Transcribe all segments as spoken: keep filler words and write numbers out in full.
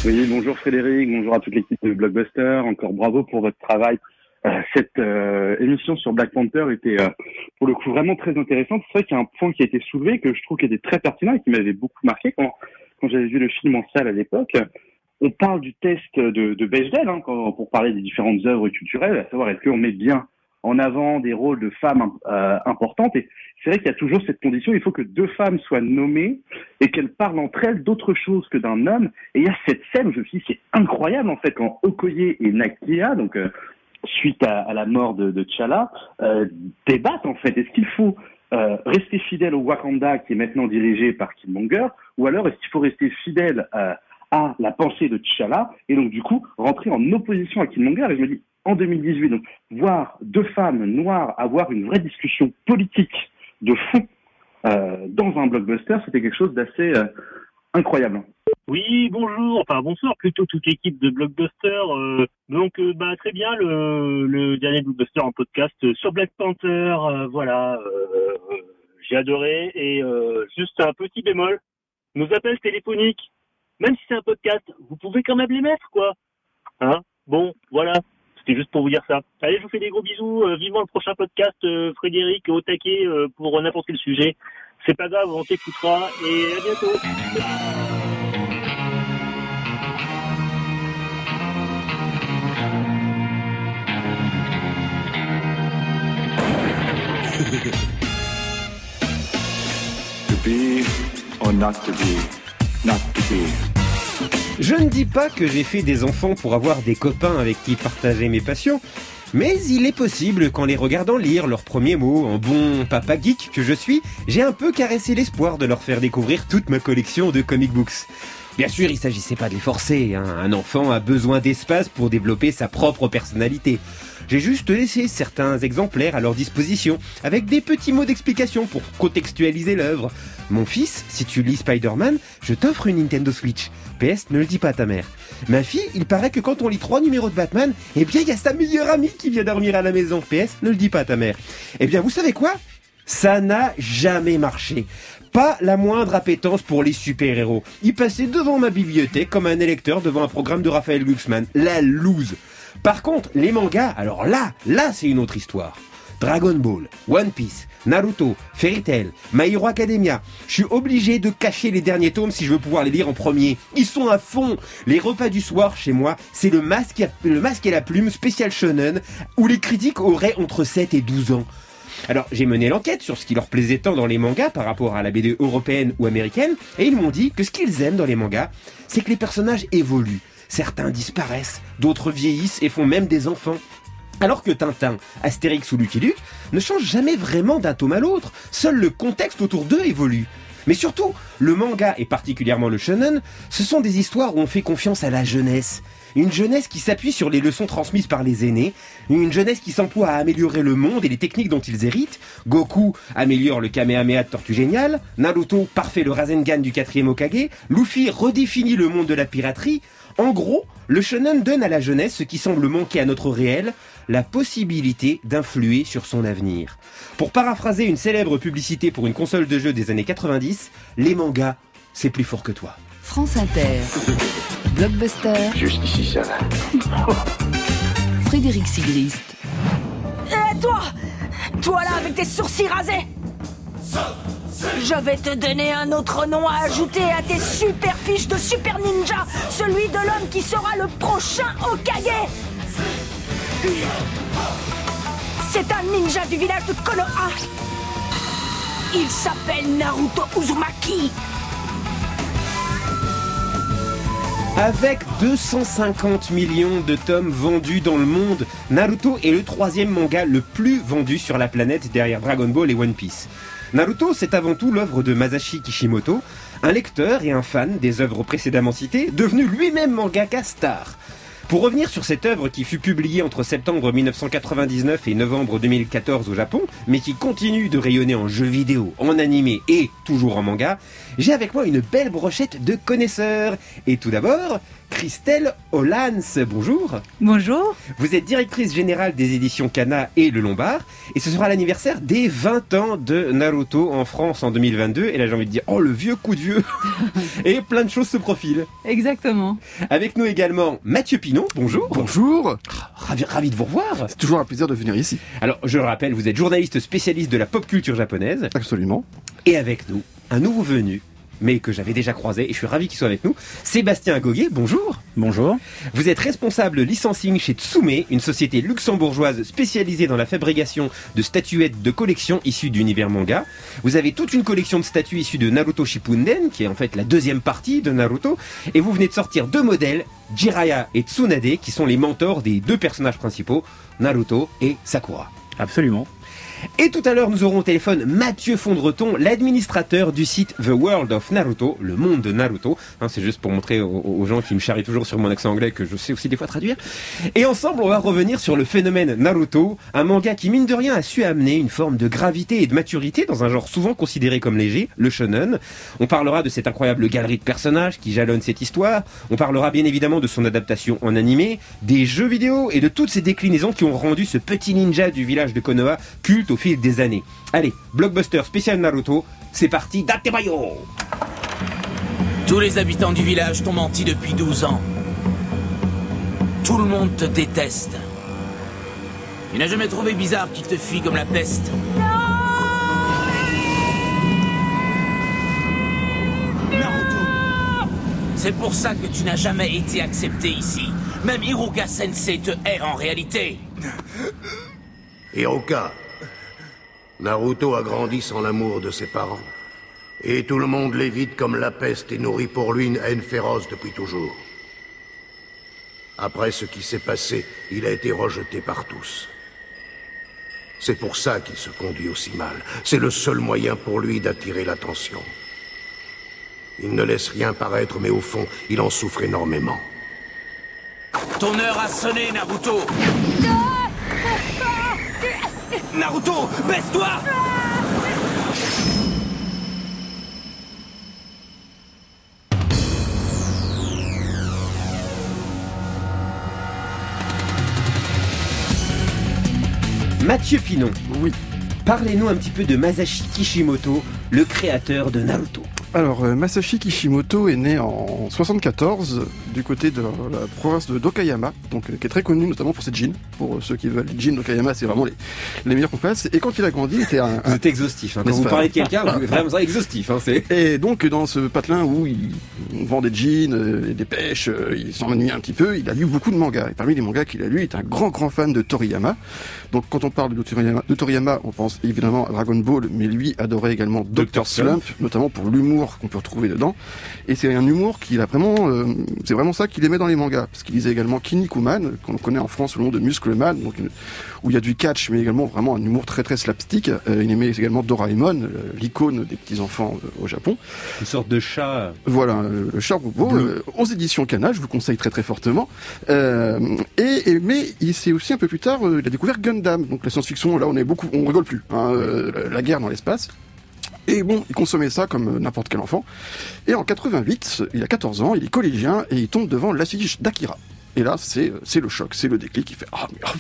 Oui, bonjour Frédéric, bonjour à toute l'équipe de Blockbuster. Encore bravo pour votre travail. Euh, cette euh, émission sur Black Panther était euh, pour le coup vraiment très intéressante. C'est vrai qu'il y a un point qui a été soulevé que je trouve qui était très pertinent et qui m'avait beaucoup marqué quand, quand j'avais vu le film en salle à l'époque. On parle du test de, de Bechdel hein, quand, pour parler des différentes œuvres culturelles, à savoir est-ce qu'on met bien en avant des rôles de femmes euh, importantes. Et c'est vrai qu'il y a toujours cette condition, il faut que deux femmes soient nommées et qu'elles parlent entre elles d'autre chose que d'un homme. Et il y a cette scène où je me suis dit, c'est incroyable en fait, quand Okoye et Nakia, donc euh, suite à, à la mort de, de T'Challa, euh, débattent en fait. Est-ce qu'il faut euh, rester fidèle au Wakanda qui est maintenant dirigé par Killmonger, ou alors est-ce qu'il faut rester fidèle euh, à la pensée de T'Challa et donc du coup rentrer en opposition à Killmonger? Et je me dis, en deux mille dix-huit, donc, voir deux femmes noires avoir une vraie discussion politique de fond euh, dans un blockbuster, c'était quelque chose d'assez euh, incroyable. Oui, bonjour, enfin bonsoir plutôt toute l'équipe de Blockbuster. Euh, donc euh, bah très bien le, le dernier Blockbuster en podcast euh, sur Black Panther, euh, voilà, euh, j'ai adoré et euh, juste un petit bémol, nos appels téléphoniques, même si c'est un podcast, vous pouvez quand même les mettre quoi, hein. Bon, voilà. C'est juste pour vous dire ça. Allez, je vous fais des gros bisous. Euh, vivement le prochain podcast, euh, Frédéric, au taquet euh, pour n'importe quel sujet. C'est pas grave, on t'écoutera et à bientôt. To be or not to be, not to be. Je ne dis pas que j'ai fait des enfants pour avoir des copains avec qui partager mes passions, mais il est possible qu'en les regardant lire leurs premiers mots, en bon papa geek que je suis, j'ai un peu caressé l'espoir de leur faire découvrir toute ma collection de comic books. Bien sûr, il s'agissait pas de les forcer, hein. Un enfant a besoin d'espace pour développer sa propre personnalité. J'ai juste laissé certains exemplaires à leur disposition, avec des petits mots d'explication pour contextualiser l'œuvre. Mon fils, si tu lis Spider-Man, je t'offre une Nintendo Switch. P S, ne le dis pas à ta mère. Ma fille, il paraît que quand on lit trois numéros de Batman, eh bien il y a sa meilleure amie qui vient dormir à la maison. P S, ne le dis pas à ta mère. Eh bien vous savez quoi ? Ça n'a jamais marché. Pas la moindre appétence pour les super-héros. Il passait devant ma bibliothèque comme un électeur devant un programme de Raphaël Glucksmann. La loose. Par contre, les mangas, alors là, là c'est une autre histoire. Dragon Ball, One Piece, Naruto, Fairy Tail, My Hero Academia. Je suis obligé de cacher les derniers tomes si je veux pouvoir les lire en premier. Ils sont à fond. Les repas du soir chez moi, c'est le masque, le masque et la plume spécial shonen où les critiques auraient entre sept et douze ans. Alors, j'ai mené l'enquête sur ce qui leur plaisait tant dans les mangas par rapport à la B D européenne ou américaine, et ils m'ont dit que ce qu'ils aiment dans les mangas, c'est que les personnages évoluent. Certains disparaissent, d'autres vieillissent et font même des enfants. Alors que Tintin, Astérix ou Lucky Luke ne changent jamais vraiment d'un tome à l'autre, seul le contexte autour d'eux évolue. Mais surtout, le manga et particulièrement le shonen, ce sont des histoires où on fait confiance à la jeunesse. Une jeunesse qui s'appuie sur les leçons transmises par les aînés, une jeunesse qui s'emploie à améliorer le monde et les techniques dont ils héritent. Goku améliore le Kamehameha de Tortue Géniale, Naruto parfait le Rasengan du quatrième Hokage, Luffy redéfinit le monde de la piraterie. En gros, le shonen donne à la jeunesse ce qui semble manquer à notre réel, la possibilité d'influer sur son avenir. Pour paraphraser une célèbre publicité pour une console de jeu des années quatre-vingt-dix, les mangas, c'est plus fort que toi. France Inter, Blockbuster, Juste ici, ça va. Frédéric Sigrist. Et toi Toi là avec tes sourcils rasés, je vais te donner un autre nom à ajouter à tes super fiches de super ninja, celui de l'homme qui sera le prochain Hokage. C'est un ninja du village de Konoha. Il s'appelle Naruto Uzumaki. Avec deux cent cinquante millions de tomes vendus dans le monde, Naruto est le troisième manga le plus vendu sur la planète derrière Dragon Ball et One Piece. Naruto, c'est avant tout l'œuvre de Masashi Kishimoto, un lecteur et un fan des œuvres précédemment citées, devenu lui-même mangaka star. Pour revenir sur cette œuvre qui fut publiée entre septembre mille neuf cent quatre-vingt-dix-neuf et novembre deux mille quatorze au Japon, mais qui continue de rayonner en jeux vidéo, en animé et toujours en manga, j'ai avec moi une belle brochette de connaisseurs. Et tout d'abord, Christelle Hollans, bonjour. Bonjour. Vous êtes directrice générale des éditions Kana et Le Lombard, et ce sera l'anniversaire des vingt ans de Naruto en France en deux mille vingt-deux, et là j'ai envie de dire, oh le vieux coup de vieux. Et plein de choses se profilent. Exactement. Avec nous également Mathieu Pinon, bonjour. Bonjour. Ravi, ravi de vous revoir. C'est toujours un plaisir de venir ici. Alors je le rappelle, vous êtes journaliste spécialiste de la pop culture japonaise. Absolument. Et avec nous, un nouveau venu, mais que j'avais déjà croisé, et je suis ravi qu'il soit avec nous, Sébastien Agoguet, bonjour. Bonjour. Vous êtes responsable licensing chez Tsume, une société luxembourgeoise spécialisée dans la fabrication de statuettes de collection issues d'univers manga. Vous avez toute une collection de statues issues de Naruto Shippuden, qui est en fait la deuxième partie de Naruto, et vous venez de sortir deux modèles, Jiraiya et Tsunade, qui sont les mentors des deux personnages principaux, Naruto et Sakura. Absolument. Et tout à l'heure, nous aurons au téléphone Mathieu Fondreton, l'administrateur du site The World of Naruto, le monde de Naruto. Hein, c'est juste pour montrer aux, aux gens qui me charrient toujours sur mon accent anglais que je sais aussi des fois traduire. Et ensemble, on va revenir sur le phénomène Naruto, un manga qui, mine de rien, a su amener une forme de gravité et de maturité dans un genre souvent considéré comme léger, le shonen. On parlera de cette incroyable galerie de personnages qui jalonne cette histoire. On parlera bien évidemment de son adaptation en animé, des jeux vidéo et de toutes ces déclinaisons qui ont rendu ce petit ninja du village de Konoha culte au fil des années. Allez, blockbuster spécial Naruto, c'est parti, Datebayo! Tous les habitants du village t'ont menti depuis douze ans. Tout le monde te déteste. Tu n'as jamais trouvé bizarre qu'il te fuit comme la peste. Naruto! C'est pour ça que tu n'as jamais été accepté ici. Même Hiruka Sensei te hait en réalité. Hiruka, Naruto a grandi sans l'amour de ses parents. Et tout le monde l'évite comme la peste et nourrit pour lui une haine féroce depuis toujours. Après ce qui s'est passé, il a été rejeté par tous. C'est pour ça qu'il se conduit aussi mal. C'est le seul moyen pour lui d'attirer l'attention. Il ne laisse rien paraître, mais au fond, il en souffre énormément. Ton heure a sonné, Naruto! Naruto, baisse-toi! Mathieu Pinon. Oui. Parlez-nous un petit peu de Masashi Kishimoto, le créateur de Naruto. Alors, euh, Masashi Kishimoto est né en soixante-quatorze du côté de la province de d'Okayama, donc euh, qui est très connu notamment pour ses jeans. Pour euh, ceux qui veulent les jeans d'Okayama, c'est vraiment les, les meilleurs qu'on fasse. Et quand il a grandi, il était un... un... C'est exhaustif. Hein. Quand vous pas... parlez de quelqu'un, vous vraiment ça exhaustif. Hein, c'est... Et donc, dans ce patelin où il on vend des jeans, euh, des pêches, euh, il s'ennuie un petit peu, il a lu beaucoup de mangas. Et parmi les mangas qu'il a lus, il est un grand, grand fan de Toriyama. Donc, quand on parle de Toriyama, de Toriyama on pense évidemment à Dragon Ball, mais lui adorait également docteur Slump, notamment pour l'humour qu'on peut retrouver dedans. Et c'est un humour qu'il a vraiment, euh, c'est vraiment ça qu'il aimait dans les mangas. Parce qu'il lisait également Kinnikuman, qu'on connaît en France sous le nom de Muscleman, donc une, où il y a du catch, mais également vraiment un humour très très slapstick. Euh, il aimait également Doraemon, euh, l'icône des petits enfants euh, au Japon. Une sorte de chat. Voilà, euh, le chat robot, euh, aux éditions Kana, je vous conseille très très fortement. Euh, et, et mais il s'est aussi un peu plus tard, euh, il a découvert Gundam, donc la science-fiction. Là, on est beaucoup, on rigole plus. Hein, euh, la, la guerre dans l'espace. Et bon, il consommait ça comme n'importe quel enfant. Et en quatre-vingt-huit, il a quatorze ans, il est collégien et il tombe devant l'affiche d'Akira. Et là, c'est c'est le choc, c'est le déclic. Il fait ah mais ah,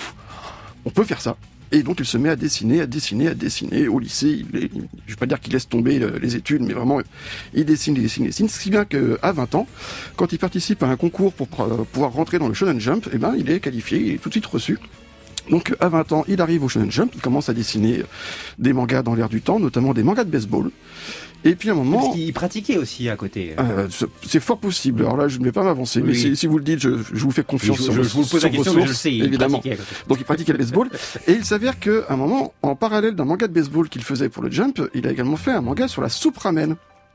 on peut faire ça. Et donc il se met à dessiner, à dessiner, à dessiner. Au lycée, il est, je vais pas dire qu'il laisse tomber les études, mais vraiment il dessine, il dessine, il dessine. Si bien qu'à vingt ans, quand il participe à un concours pour pouvoir rentrer dans le Shonen Jump, eh ben il est qualifié, il est tout de suite reçu. Donc à vingt ans, il arrive au Shonen Jump, il commence à dessiner des mangas dans l'air du temps, notamment des mangas de baseball. Et puis à un moment... Parce qu'il pratiquait aussi à côté. Euh, c'est fort possible. Alors là, je ne vais pas m'avancer, oui. mais si, si vous le dites, je, je vous fais confiance. Je, sur je, je vous pose la question, mais je le sais, évidemment. Il Donc il pratiquait le baseball. Et il s'avère qu'à un moment, en parallèle d'un manga de baseball qu'il faisait pour le Jump, il a également fait un manga sur la soupe ramen.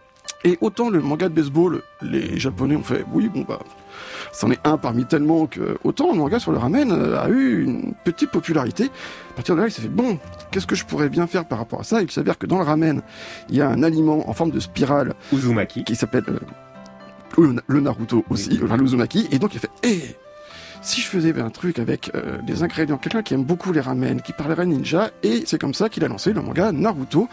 Et autant le manga de baseball, les Japonais ont fait, oui, bon bah... c'en est un parmi tellement que... Autant le manga sur le ramen a eu une petite popularité. À partir de là, il s'est fait, bon, qu'est-ce que je pourrais bien faire par rapport à ça? Il s'avère que dans le ramen, il y a un aliment en forme de spirale... Uzumaki. Qui s'appelle... Euh, le, le Naruto aussi, oui. Enfin, le Uzumaki. Et donc il a fait, hé hey, si je faisais un truc avec euh, des ingrédients, quelqu'un qui aime beaucoup les ramen, qui parlerait ninja, et c'est comme ça qu'il a lancé le manga Naruto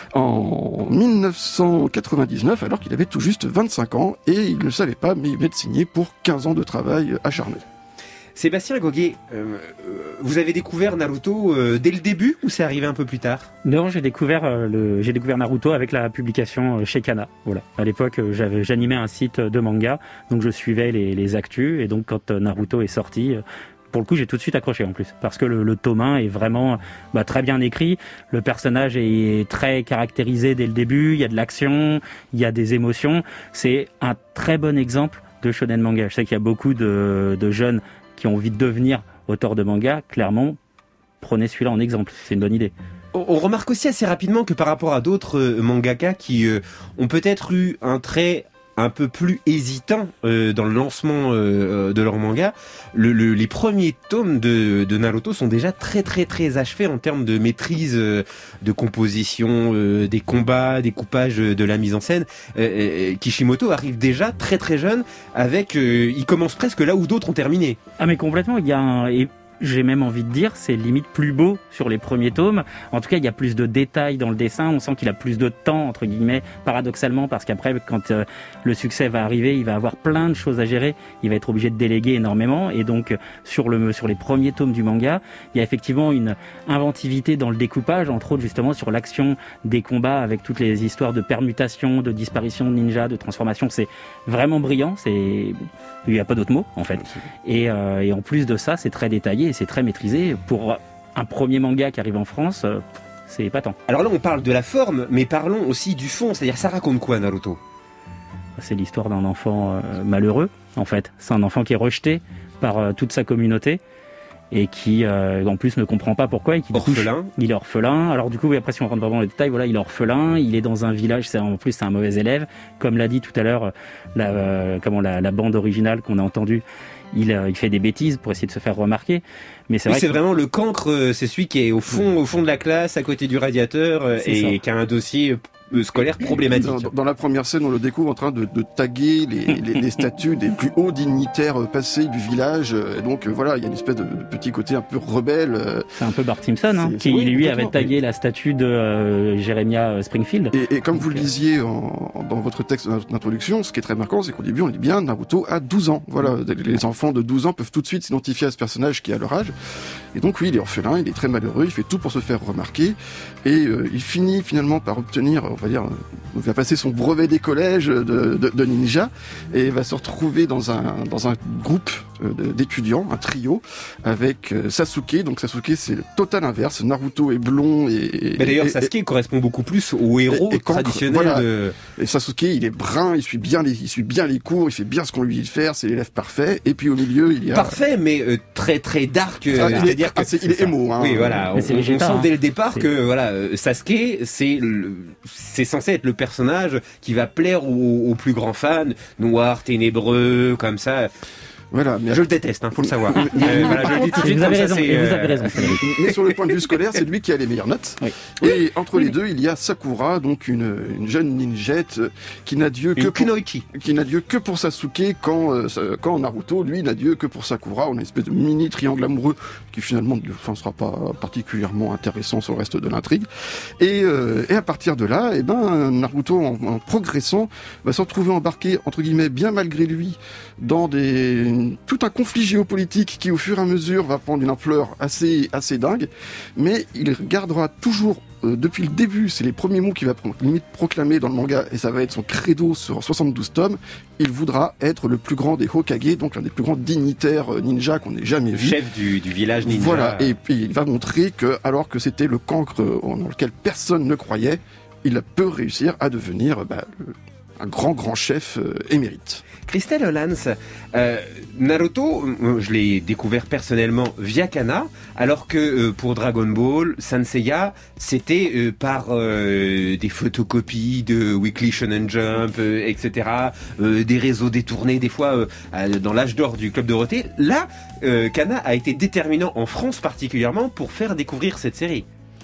en dix-neuf cent quatre-vingt-dix-neuf, alors qu'il avait tout juste vingt-cinq ans, et il ne le savait pas, mais il venait de signer pour quinze ans de travail acharné. Sébastien Goguet, euh, vous avez découvert Naruto euh, dès le début ou c'est arrivé un peu plus tard ? Non, j'ai découvert euh, le, j'ai découvert Naruto avec la publication euh, chez Kana. Voilà. À l'époque, euh, j'avais, j'animais un site de manga, donc je suivais les, les actus, et donc quand euh, Naruto est sorti, euh, pour le coup, j'ai tout de suite accroché en plus, parce que le, le tome un est vraiment bah, très bien écrit. Le personnage est très caractérisé dès le début. Il y a de l'action, il y a des émotions. C'est un très bon exemple de shonen manga. Je sais qu'il y a beaucoup de, de jeunes qui ont envie de devenir auteur de manga, clairement, prenez celui-là en exemple. C'est une bonne idée. On remarque aussi assez rapidement que par rapport à d'autres euh, mangaka qui euh, ont peut-être eu un trait un peu plus hésitant euh, dans le lancement euh, de leur manga, le, le, les premiers tomes de, de Naruto sont déjà très très très achevés en termes de maîtrise euh, de composition, euh, des combats, des coupages, euh, de la mise en scène. Euh, euh, Kishimoto arrive déjà très très jeune avec, euh, il commence presque là où d'autres ont terminé. Ah mais complètement, il y a un... Et... j'ai même envie de dire, c'est limite plus beau sur les premiers tomes. En tout cas, il y a plus de détails dans le dessin. On sent qu'il a plus de temps, entre guillemets, paradoxalement, parce qu'après, quand euh, le succès va arriver, il va avoir plein de choses à gérer. Il va être obligé de déléguer énormément. Et donc, sur le sur les premiers tomes du manga, il y a effectivement une inventivité dans le découpage, entre autres justement sur l'action des combats, avec toutes les histoires de permutations, de disparitions de ninjas, de transformations. C'est vraiment brillant. C'est il n'y a pas d'autre mot, en fait. Et, euh, et en plus de ça, c'est très détaillé et c'est très maîtrisé. Pour un premier manga qui arrive en France, euh, c'est épatant. Alors là, on parle de la forme, mais parlons aussi du fond. C'est-à-dire, ça raconte quoi, Naruto ? C'est l'histoire d'un enfant euh, malheureux, en fait. C'est un enfant qui est rejeté par euh, toute sa communauté et qui, euh, en plus, ne comprend pas pourquoi. Et qui, orphelin. Coup, il est orphelin. Alors du coup, oui, après, si on rentre vraiment dans les détails, voilà, il est orphelin. Il est dans un village. C'est en plus, c'est un mauvais élève. Comme l'a dit tout à l'heure, la, euh, comment la, la bande originale qu'on a entendue. Il, euh, il fait des bêtises pour essayer de se faire remarquer. Mais c'est, oui, vrai c'est que... vraiment le cancre. C'est celui qui est au fond, au fond de la classe, à côté du radiateur, euh, et ça. Qui a un dossier scolaire problématique. Dans, dans la première scène, on le découvre en train de, de taguer les, les, les statues des plus hauts dignitaires passés du village. Et donc euh, voilà, il y a une espèce de, de petit côté un peu rebelle. C'est un peu Bart Simpson, hein, qui oui, lui avait tagué oui. la statue de euh, Jeremiah Springfield. Et, et comme donc, vous le disiez en, dans votre texte d'introduction, ce qui est très marquant, c'est qu'au début, on dit bien Naruto a douze ans. Voilà, les enfants de douze ans peuvent tout de suite s'identifier à ce personnage qui a leur âge. Et donc oui, il est orphelin, il est très malheureux, il fait tout pour se faire remarquer. Et euh, il finit finalement par obtenir, on va dire, il va passer son brevet des collèges de, de, de ninja et va se retrouver dans un dans un groupe d'étudiants, un trio avec Sasuke. Donc Sasuke, c'est le total inverse. Naruto est blond et. Mais d'ailleurs, et, Sasuke et, correspond beaucoup plus au héros et, et traditionnel. Voilà. De... Et Sasuke, il est brun, il suit bien les il suit bien les cours, il fait bien ce qu'on lui dit de faire, c'est l'élève parfait. Et puis au milieu, il y a parfait, mais euh, très très dark. Euh, ah, c'est-à-dire est, que ah, c'est, il est émo. Hein, oui, voilà. On, on sent hein. dès le départ c'est... que voilà, Sasuke, c'est le, c'est censé être le personnage qui va plaire aux, aux plus grands fans, noir, ténébreux, comme ça. Voilà, mais je le déteste, hein, faut le savoir. euh, voilà, je le dis tout de suite. Vous avez raison. Ça, et vous avez raison. Mais sur le point de vue scolaire, c'est lui qui a les meilleures notes. Oui. Et entre oui, les oui. deux, il y a Sakura, donc une, une jeune ninjette qui n'a Dieu que pour, qui n'a Dieu que pour Sasuke, quand euh, quand Naruto, lui, n'a Dieu que pour Sakura. On a une espèce de mini triangle amoureux qui finalement ne sera pas particulièrement intéressant sur le reste de l'intrigue. Et, euh, et à partir de là, eh ben Naruto, en, en progressant, va se retrouver embarqué entre guillemets bien malgré lui dans des tout un conflit géopolitique qui, au fur et à mesure, va prendre une ampleur assez, assez dingue, mais il gardera toujours, euh, depuis le début, c'est les premiers mots qu'il va limite proclamer dans le manga, et ça va être son credo sur soixante-douze tomes, il voudra être le plus grand des Hokage, donc l'un des plus grands dignitaires ninja qu'on ait jamais vu. Chef du, du village ninja. Voilà, et puis il va montrer que, alors que c'était le cancre dans lequel personne ne croyait, il peut réussir à devenir bah, le, un grand, grand chef euh, émérite. Christelle Hollands, euh, Naruto, je l'ai découvert personnellement via Kana, alors que euh, pour Dragon Ball, Saint Seiya, c'était euh, par euh, des photocopies de Weekly Shonen Jump, euh, et cetera, euh, des réseaux détournés, des fois euh, dans l'âge d'or du Club Dorothée. Là, euh, Kana a été déterminant en France particulièrement pour faire découvrir cette série.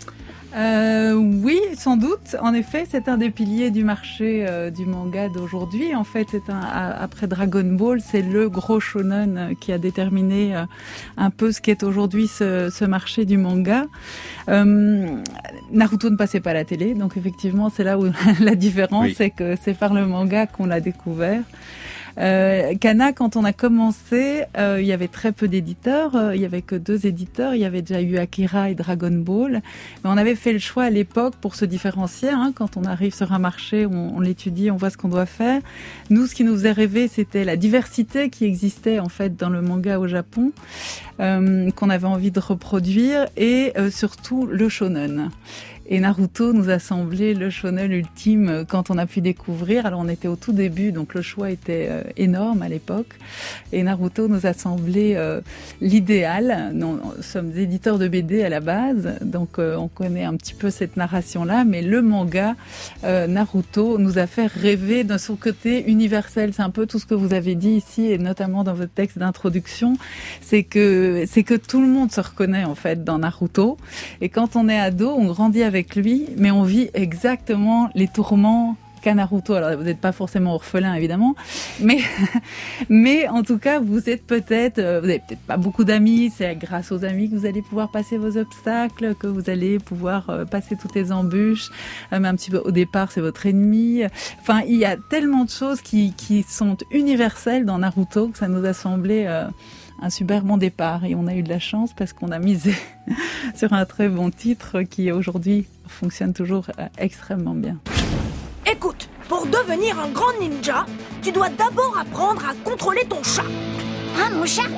Euh, oui, sans doute. En effet, c'est un des piliers du marché euh, du manga d'aujourd'hui. En fait, c'est un, après Dragon Ball, c'est le gros shonen qui a déterminé euh, un peu ce qu'est aujourd'hui ce, ce marché du manga. Euh, Naruto ne passait pas à la télé, donc effectivement, c'est là où la différence, oui. c'est que c'est par le manga qu'on l'a découvert. Euh, Kana, quand on a commencé, euh, il y avait très peu d'éditeurs, euh, il y avait que deux éditeurs, il y avait déjà eu Akira et Dragon Ball, mais on avait fait le choix à l'époque pour se différencier, hein, quand on arrive sur un marché, on, on l'étudie, on voit ce qu'on doit faire. Nous, ce qui nous faisait rêver, c'était la diversité qui existait en fait dans le manga au Japon, euh, qu'on avait envie de reproduire, et euh, surtout le shonen. Et Naruto nous a semblé le shonen ultime quand on a pu découvrir. Alors on était au tout début, donc le choix était euh, énorme à l'époque. Et Naruto nous a semblé euh, l'idéal. Nous, nous sommes éditeurs de B D à la base, donc euh, on connaît un petit peu cette narration-là. Mais le manga euh, Naruto nous a fait rêver de son côté universel. C'est un peu tout ce que vous avez dit ici, et notamment dans votre texte d'introduction. C'est que c'est que tout le monde se reconnaît en fait dans Naruto. Et quand on est ado, on grandit avec avec lui, mais on vit exactement les tourments qu'a Naruto. Alors, vous n'êtes pas forcément orphelin, évidemment, mais, mais en tout cas, vous êtes peut-être, vous n'avez peut-être pas beaucoup d'amis, c'est grâce aux amis que vous allez pouvoir passer vos obstacles, que vous allez pouvoir passer toutes les embûches, mais un petit peu au départ, c'est votre ennemi. Enfin, il y a tellement de choses qui, qui sont universelles dans Naruto que ça nous a semblé euh, un super bon départ, et on a eu de la chance parce qu'on a misé sur un très bon titre qui aujourd'hui fonctionne toujours extrêmement bien. Écoute, pour devenir un grand ninja, tu dois d'abord apprendre à contrôler ton chat. Hein, mon chat?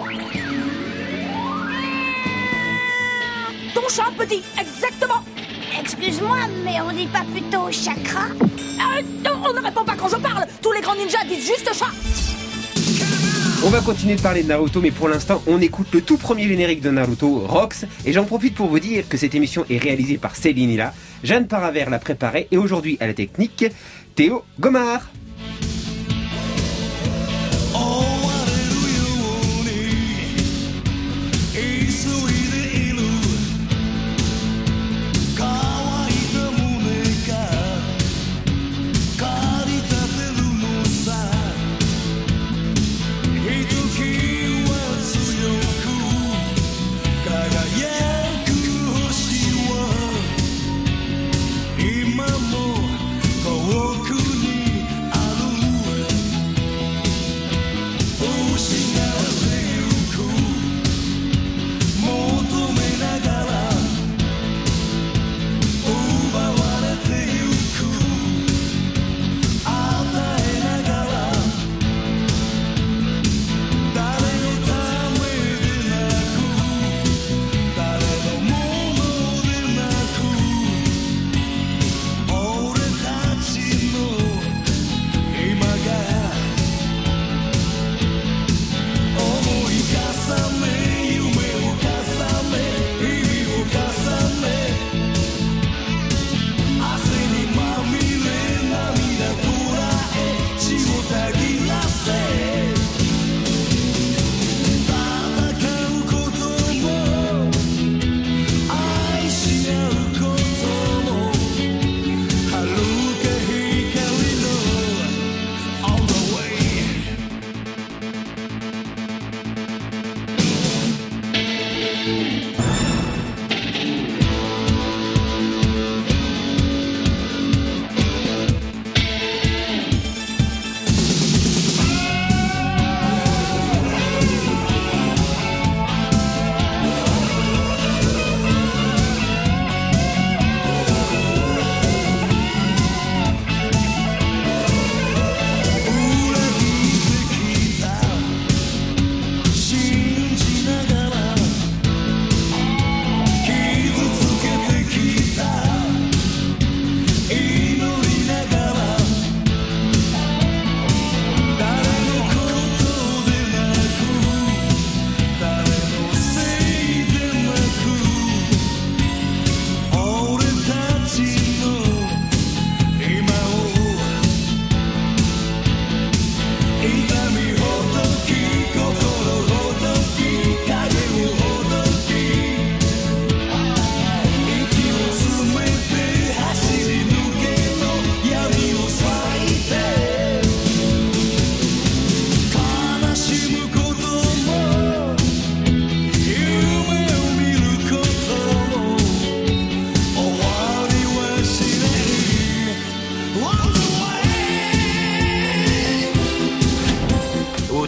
Ton chat, petit, exactement. Excuse-moi, mais on dit pas plutôt chakra? euh, non, on ne répond pas quand je parle. Tous les grands ninjas disent juste chat. On va continuer de parler de Naruto, mais pour l'instant, on écoute le tout premier générique de Naruto, Rox, et j'en profite pour vous dire que cette émission est réalisée par Céline Hilla, Jeanne Paravert l'a préparée, et aujourd'hui à la technique, Théo Gomard.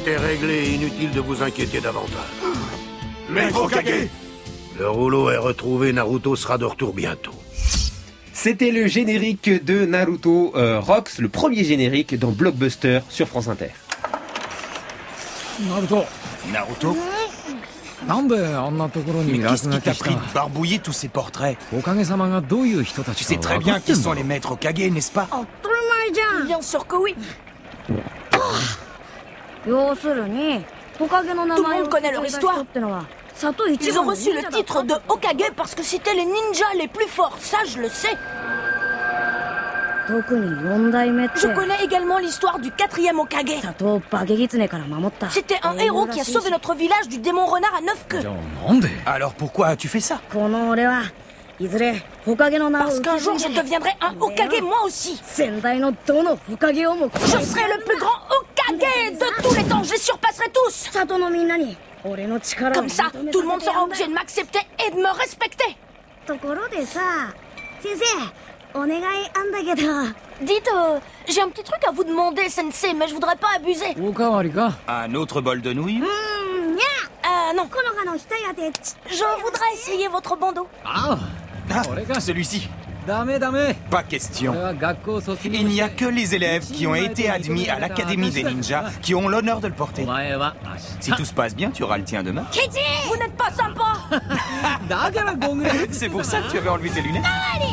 Tout est réglé, inutile de vous inquiéter davantage. Maître Hokage! Le rouleau est retrouvé, Naruto sera de retour bientôt. C'était le générique de Naruto euh, Rocks, le premier générique dans Blockbuster sur France Inter. Naruto. Naruto? Mais qu'est-ce qui t'a pris de barbouiller tous ces portraits? Tu sais très bien qui sont les maîtres Hokage, n'est-ce pas? Bien sûr que oui. Tout le monde connaît leur histoire. Ils ont reçu le titre de Hokage parce que c'étaient les ninjas les plus forts, ça je le sais. Je connais également l'histoire du quatrième Hokage. C'était un héros qui a sauvé notre village du démon renard à neuf queues. Alors pourquoi as-tu fait ça? Parce qu'un jour je deviendrai un Hokage moi aussi. Je serai le plus grand Hokage de tous les temps, je les surpasserai tous. Comme ça, tout le monde sera obligé de m'accepter et de me respecter. Dites, euh, j'ai un petit truc à vous demander, sensei, mais je voudrais pas abuser. Un autre bol de nouilles? Euh, non. Je voudrais essayer votre bandeau. Ah, celui-ci. Pas question. Il n'y a que les élèves qui ont été admis à l'Académie des ninjas qui ont l'honneur de le porter. Si tout se passe bien, tu auras le tien demain. Vous n'êtes pas sympa. C'est pour ça que tu avais enlevé tes lunettes.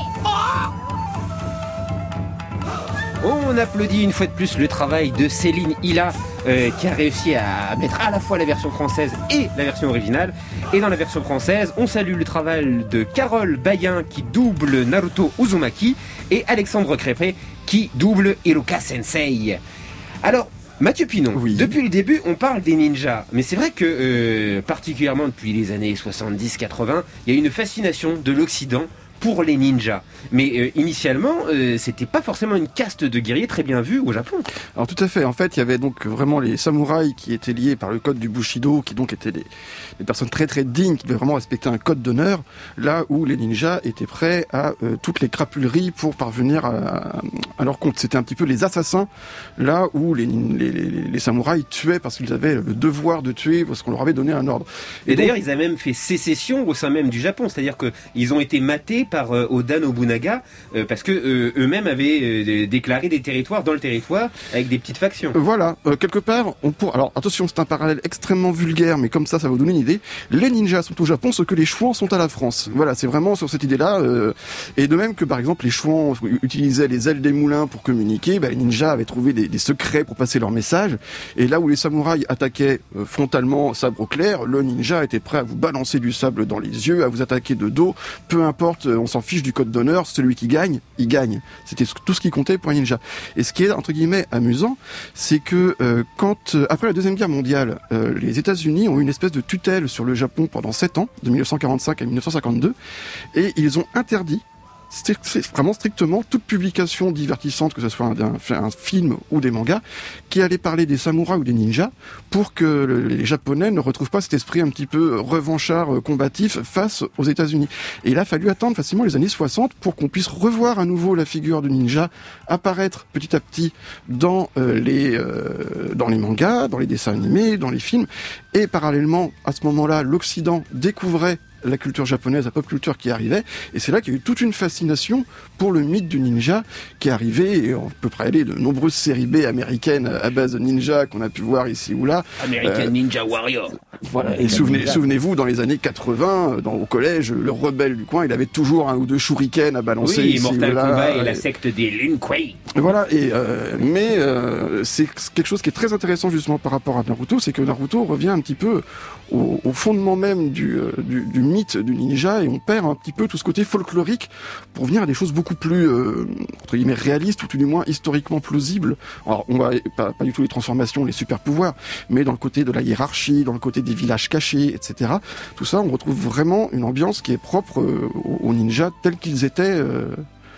On applaudit une fois de plus le travail de Céline Hilla euh, qui a réussi à mettre à la fois la version française et la version originale. Et dans la version française, on salue le travail de Carole Bayen qui double Naruto Uzumaki et Alexandre Crépé qui double Iruka Sensei. Alors, Mathieu Pinon, oui. Depuis le début, on parle des ninjas, mais c'est vrai que, euh, particulièrement depuis les années soixante-dix quatre-vingts, il y a une fascination de l'Occident pour les ninjas. Mais euh, initialement, euh, c'était pas forcément une caste de guerriers très bien vue au Japon. Alors tout à fait. En fait, il y avait donc vraiment les samouraïs qui étaient liés par le code du Bushido, qui donc étaient des, des personnes très très dignes, qui devaient vraiment respecter un code d'honneur, là où les ninjas étaient prêts à euh, toutes les crapuleries pour parvenir à, à leur compte. C'était un petit peu les assassins, là où les, les, les, les samouraïs tuaient parce qu'ils avaient le devoir de tuer, parce qu'on leur avait donné un ordre. Et, Et d'ailleurs, donc, ils avaient même fait sécession au sein même du Japon, c'est-à-dire qu'ils ont été matés par euh, Oda Nobunaga euh, parce que euh, eux-mêmes avaient euh, déclaré des territoires dans le territoire avec des petites factions. Voilà, euh, quelque part, on pour... alors attention, c'est un parallèle extrêmement vulgaire, mais comme ça, ça va vous donner une idée. Les ninjas sont au Japon ce que les chouans sont à la France. Voilà, c'est vraiment sur cette idée-là. Euh... Et de même que par exemple, les chouans utilisaient les ailes des moulins pour communiquer, bah, les ninjas avaient trouvé des, des secrets pour passer leur message. Et là où les samouraïs attaquaient euh, frontalement, sabre au clair, le ninja était prêt à vous balancer du sable dans les yeux, à vous attaquer de dos. Peu importe, on s'en fiche du code d'honneur, celui qui gagne, il gagne. C'était tout ce qui comptait pour un ninja. Et ce qui est, entre guillemets, amusant, c'est que euh, quand, euh, après la Deuxième Guerre mondiale, euh, les États-Unis ont eu une espèce de tutelle sur le Japon pendant sept ans, de mille neuf cent quarante-cinq à mille neuf cent cinquante-deux, et ils ont interdit c'est vraiment strictement toute publication divertissante, que ce soit un, un, un film ou des mangas, qui allait parler des samouraïs ou des ninjas, pour que le, les Japonais ne retrouvent pas cet esprit un petit peu revanchard, combatif face aux États-Unis. Et il a fallu attendre facilement les années soixante pour qu'on puisse revoir à nouveau la figure du ninja apparaître petit à petit dans euh, les euh, dans les mangas, dans les dessins animés, dans les films. Et parallèlement, à ce moment-là, l'Occident découvrait la culture japonaise, la pop culture qui arrivait, et c'est là qu'il y a eu toute une fascination pour le mythe du ninja qui est arrivé, et on peut parler de nombreuses séries B américaines à base de ninja qu'on a pu voir ici ou là. American euh, Ninja Warrior. Voilà, et souvenez, souvenez-vous, dans les années quatre-vingts, dans, au collège, le rebelle du coin, il avait toujours un ou deux shurikens à balancer. Oui, ici Mortal ou là, Kombat et et... la secte des Lin Kuei. Voilà, et euh, mais euh, c'est quelque chose qui est très intéressant justement par rapport à Naruto, c'est que Naruto revient un petit peu au, au fondement même du, euh, du, du mythe du ninja, et on perd un petit peu tout ce côté folklorique pour venir à des choses beaucoup plus euh, entre guillemets réalistes, ou tout du moins historiquement plausibles. Alors on va pas, pas du tout les transformations, les super pouvoirs, mais dans le côté de la hiérarchie, dans le côté des villages cachés, et cetera. Tout ça, on retrouve vraiment une ambiance qui est propre euh, aux ninjas tels qu'ils étaient euh,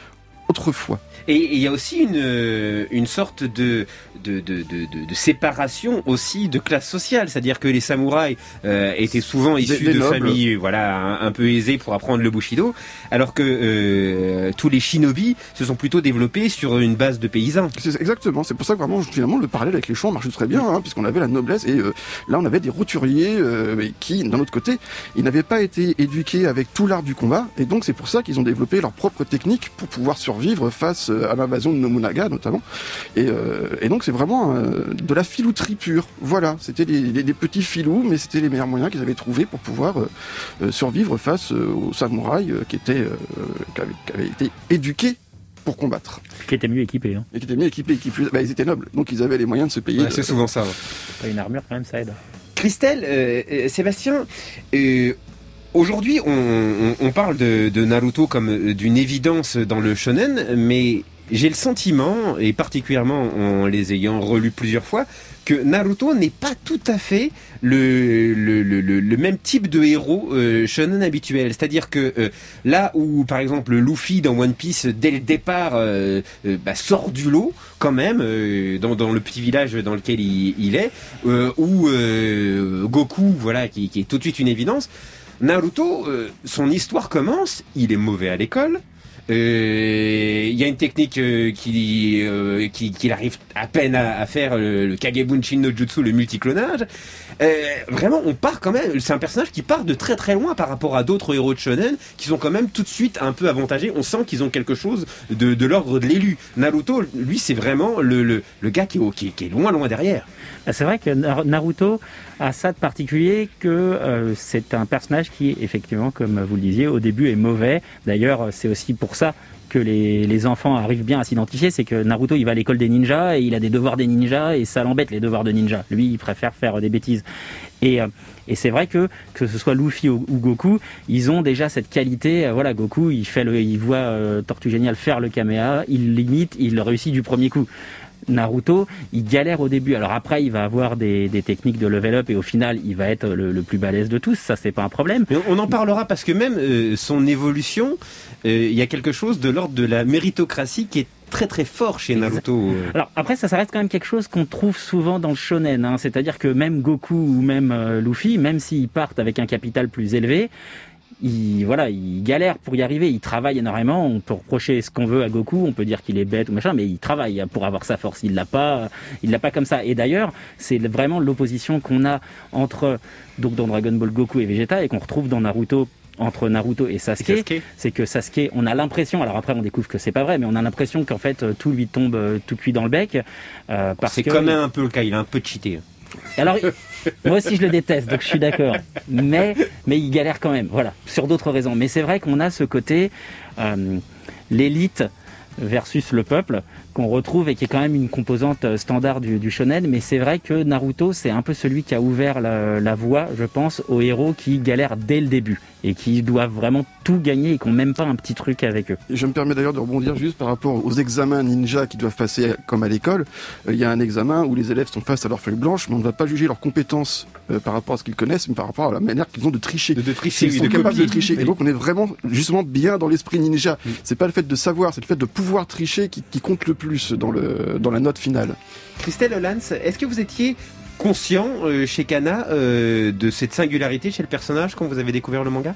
autrefois. Et il y a aussi une, une sorte de, de, de, de, de séparation aussi de classe sociale, c'est-à-dire que les samouraïs euh, étaient souvent issus des, des de nobles. familles voilà, un, un peu aisées pour apprendre le bushido, alors que euh, tous les shinobi se sont plutôt développés sur une base de paysans. C'est exactement, c'est pour ça que vraiment, finalement, le parallèle avec les champs marche très bien, hein, puisqu'on avait la noblesse, et euh, là on avait des roturiers euh, qui, d'un autre côté, ils n'avaient pas été éduqués avec tout l'art du combat, et donc c'est pour ça qu'ils ont développé leur propre technique pour pouvoir survivre face à l'invasion de Nobunaga notamment, et, euh, et donc c'est vraiment euh, de la filouterie pure. Voilà, c'était des, des, des petits filous, mais c'était les meilleurs moyens qu'ils avaient trouvés pour pouvoir euh, euh, survivre face euh, aux samouraïs euh, qui étaient euh, qui, avaient, qui avaient été éduqués pour combattre. Qui étaient mieux équipés. Hein. Et qui étaient mieux équipés, qui plus... bah, ils étaient nobles, donc ils avaient les moyens de se payer. Ouais, c'est souvent ça. Ouais. Une armure quand même, ça aide. Christelle, euh, euh, Sébastien, euh, aujourd'hui, on, on, on parle de, de Naruto comme d'une évidence dans le shonen, mais j'ai le sentiment, et particulièrement en les ayant relus plusieurs fois, que Naruto n'est pas tout à fait le, le, le, le même type de héros euh, shonen habituel. C'est-à-dire que euh, là où, par exemple, Luffy dans One Piece, dès le départ, euh, euh, bah, sort du lot, quand même, euh, dans, dans le petit village dans lequel il, il est, euh, ou euh, Goku, voilà, qui, qui est tout de suite une évidence, Naruto, euh, son histoire commence, il est mauvais à l'école. Il euh, y a une technique euh, qui, euh, qui, qu'il arrive à peine à, à faire, le, le Kagebunshin no Jutsu, le multiclonage. Euh, vraiment, on part quand même. C'est un personnage qui part de très très loin par rapport à d'autres héros de shonen qui sont quand même tout de suite un peu avantagés. On sent qu'ils ont quelque chose de, de l'ordre de l'élu. Naruto, lui, c'est vraiment le, le, le gars qui est, qui, qui est loin loin derrière. C'est vrai que Naruto a ça de particulier que euh, c'est un personnage qui, effectivement, comme vous le disiez, au début est mauvais. D'ailleurs, c'est aussi pour ça que les, les enfants arrivent bien à s'identifier, c'est que Naruto, il va à l'école des ninjas et il a des devoirs des ninjas et ça l'embête, les devoirs de ninja. Lui, il préfère faire des bêtises. Et, euh, et c'est vrai que que ce soit Luffy ou, ou Goku, ils ont déjà cette qualité. Euh, voilà, Goku, il fait le, il voit euh, Tortue Géniale faire le Kamehameha, il l'imite, il réussit du premier coup. Naruto, il galère au début. Alors après, il va avoir des, des techniques de level up et au final, il va être le, le plus balèze de tous. Ça, c'est pas un problème. Mais on en parlera parce que même euh, son évolution, il euh, y a quelque chose de l'ordre de la méritocratie qui est très très fort chez Naruto. Alors après, ça, ça reste quand même quelque chose qu'on trouve souvent dans le shonen. Hein. C'est-à-dire que même Goku ou même euh, Luffy, même s'ils partent avec un capital plus élevé, il, voilà, il galère pour y arriver, il travaille énormément, on peut reprocher ce qu'on veut à Goku, on peut dire qu'il est bête ou machin, mais il travaille pour avoir sa force, il l'a pas, il l'a pas comme ça. Et d'ailleurs, c'est vraiment l'opposition qu'on a entre, donc dans Dragon Ball, Goku et Vegeta, et qu'on retrouve dans Naruto, entre Naruto et Sasuke, et Sasuke, c'est que Sasuke, on a l'impression, alors après on découvre que c'est pas vrai, mais on a l'impression qu'en fait tout lui tombe tout cuit dans le bec. Euh, parce c'est que, quand même un peu le cas, il a un peu cheaté. Alors, moi aussi je le déteste, donc je suis d'accord. Mais, mais il galère quand même, voilà, sur d'autres raisons. Mais c'est vrai qu'on a ce côté, euh, l'élite versus le peuple, qu'on retrouve et qui est quand même une composante standard du, du shonen. Mais c'est vrai que Naruto, c'est un peu celui qui a ouvert la, la voie, je pense, aux héros qui galèrent dès le début et qui doivent vraiment tout gagner et qui n'ont même pas un petit truc avec eux. Et je me permets d'ailleurs de rebondir juste par rapport aux examens ninja qui doivent passer comme à l'école. Il euh, y a un examen où les élèves sont face à leur feuille blanche, mais on ne va pas juger leurs compétences euh, par rapport à ce qu'ils connaissent, mais par rapport à la manière qu'ils ont de tricher. De, de tricher, ils sont de capables copier. de tricher. Oui. Et donc on est vraiment justement bien dans l'esprit ninja. Oui. C'est pas le fait de savoir, c'est le fait de pouvoir tricher qui, qui compte le plus dans, le, dans la note finale. Christelle Lance, est-ce que vous étiez conscient euh, chez Kana euh, de cette singularité chez le personnage quand vous avez découvert le manga ?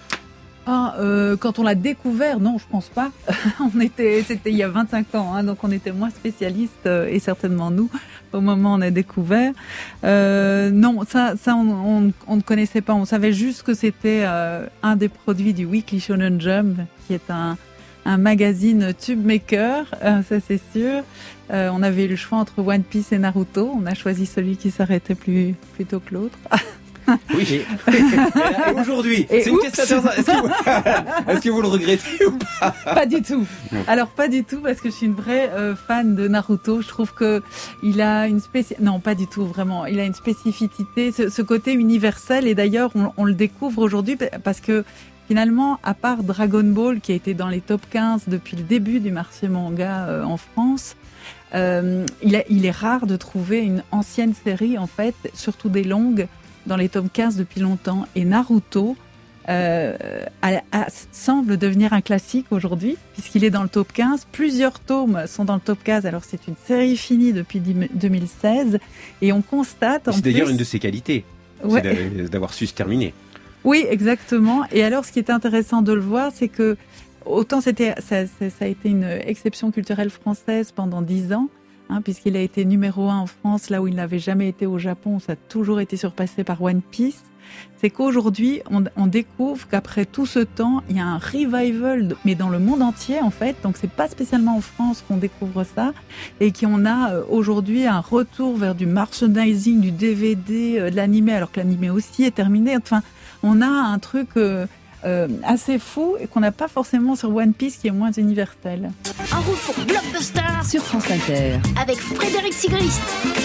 Ah, euh, quand on l'a découvert, non, je pense pas. on était, c'était il y a vingt-cinq ans, hein, donc on était moins spécialistes euh, et certainement nous au moment où on a découvert. Euh, non, ça, ça, on, on, on ne connaissait pas. On savait juste que c'était euh, un des produits du Weekly Shonen Jump, qui est un un magazine tube maker, euh, ça c'est sûr. Euh, on avait eu le choix entre One Piece et Naruto. On a choisi celui qui s'arrêtait plus plutôt que l'autre. Oui. Et, et aujourd'hui, et c'est une question. Est-ce que, vous, est-ce que vous le regrettez ou pas ? Pas du tout. Alors pas du tout parce que je suis une vraie euh, fan de Naruto. Je trouve que il a une spéci... non pas du tout vraiment. Il a une spécificité, ce, ce côté universel. Et d'ailleurs, on, on le découvre aujourd'hui parce que finalement, à part Dragon Ball qui a été dans les top quinze depuis le début du marché manga euh, en France. Euh, il, a, il est rare de trouver une ancienne série en fait, surtout des longues, dans les top quinze depuis longtemps. Et Naruto, euh, a, a, semble devenir un classique aujourd'hui, puisqu'il est dans le top quinze. Plusieurs tomes sont dans le top quinze. Alors c'est une série finie depuis deux mille seize, et on constate. En c'est plus, d'ailleurs une de ses qualités, ouais. c'est d'avoir su se terminer. Oui, exactement. Et alors, ce qui est intéressant de le voir, c'est que autant c'était, ça, ça, ça a été une exception culturelle française pendant dix ans. Hein, puisqu'il a été numéro un en France, là où il n'avait jamais été au Japon, ça a toujours été surpassé par One Piece. C'est qu'aujourd'hui, on, on découvre qu'après tout ce temps, il y a un revival, mais dans le monde entier en fait. Donc c'est pas spécialement en France qu'on découvre ça, et qu'on a euh, aujourd'hui un retour vers du merchandising, du D V D, euh, de l'animé, alors que l'animé aussi est terminé. Enfin, on a un truc euh, euh, assez fou et qu'on n'a pas forcément sur One Piece, qui est moins universel. En route pour Blockbuster sur France Inter avec Frédéric Sigrist.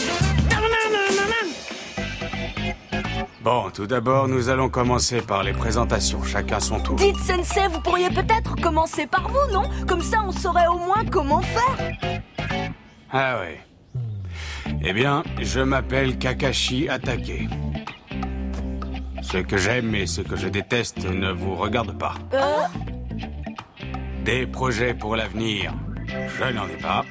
Bon, tout d'abord, nous allons commencer par les présentations, chacun son tour. Dites, Sensei, vous pourriez peut-être commencer par vous, non? Comme ça, on saurait au moins comment faire. Ah ouais. Eh bien, je m'appelle Kakashi Atake. Ce que j'aime et ce que je déteste ne vous regarde pas. Euh... Des projets pour l'avenir, je n'en ai pas.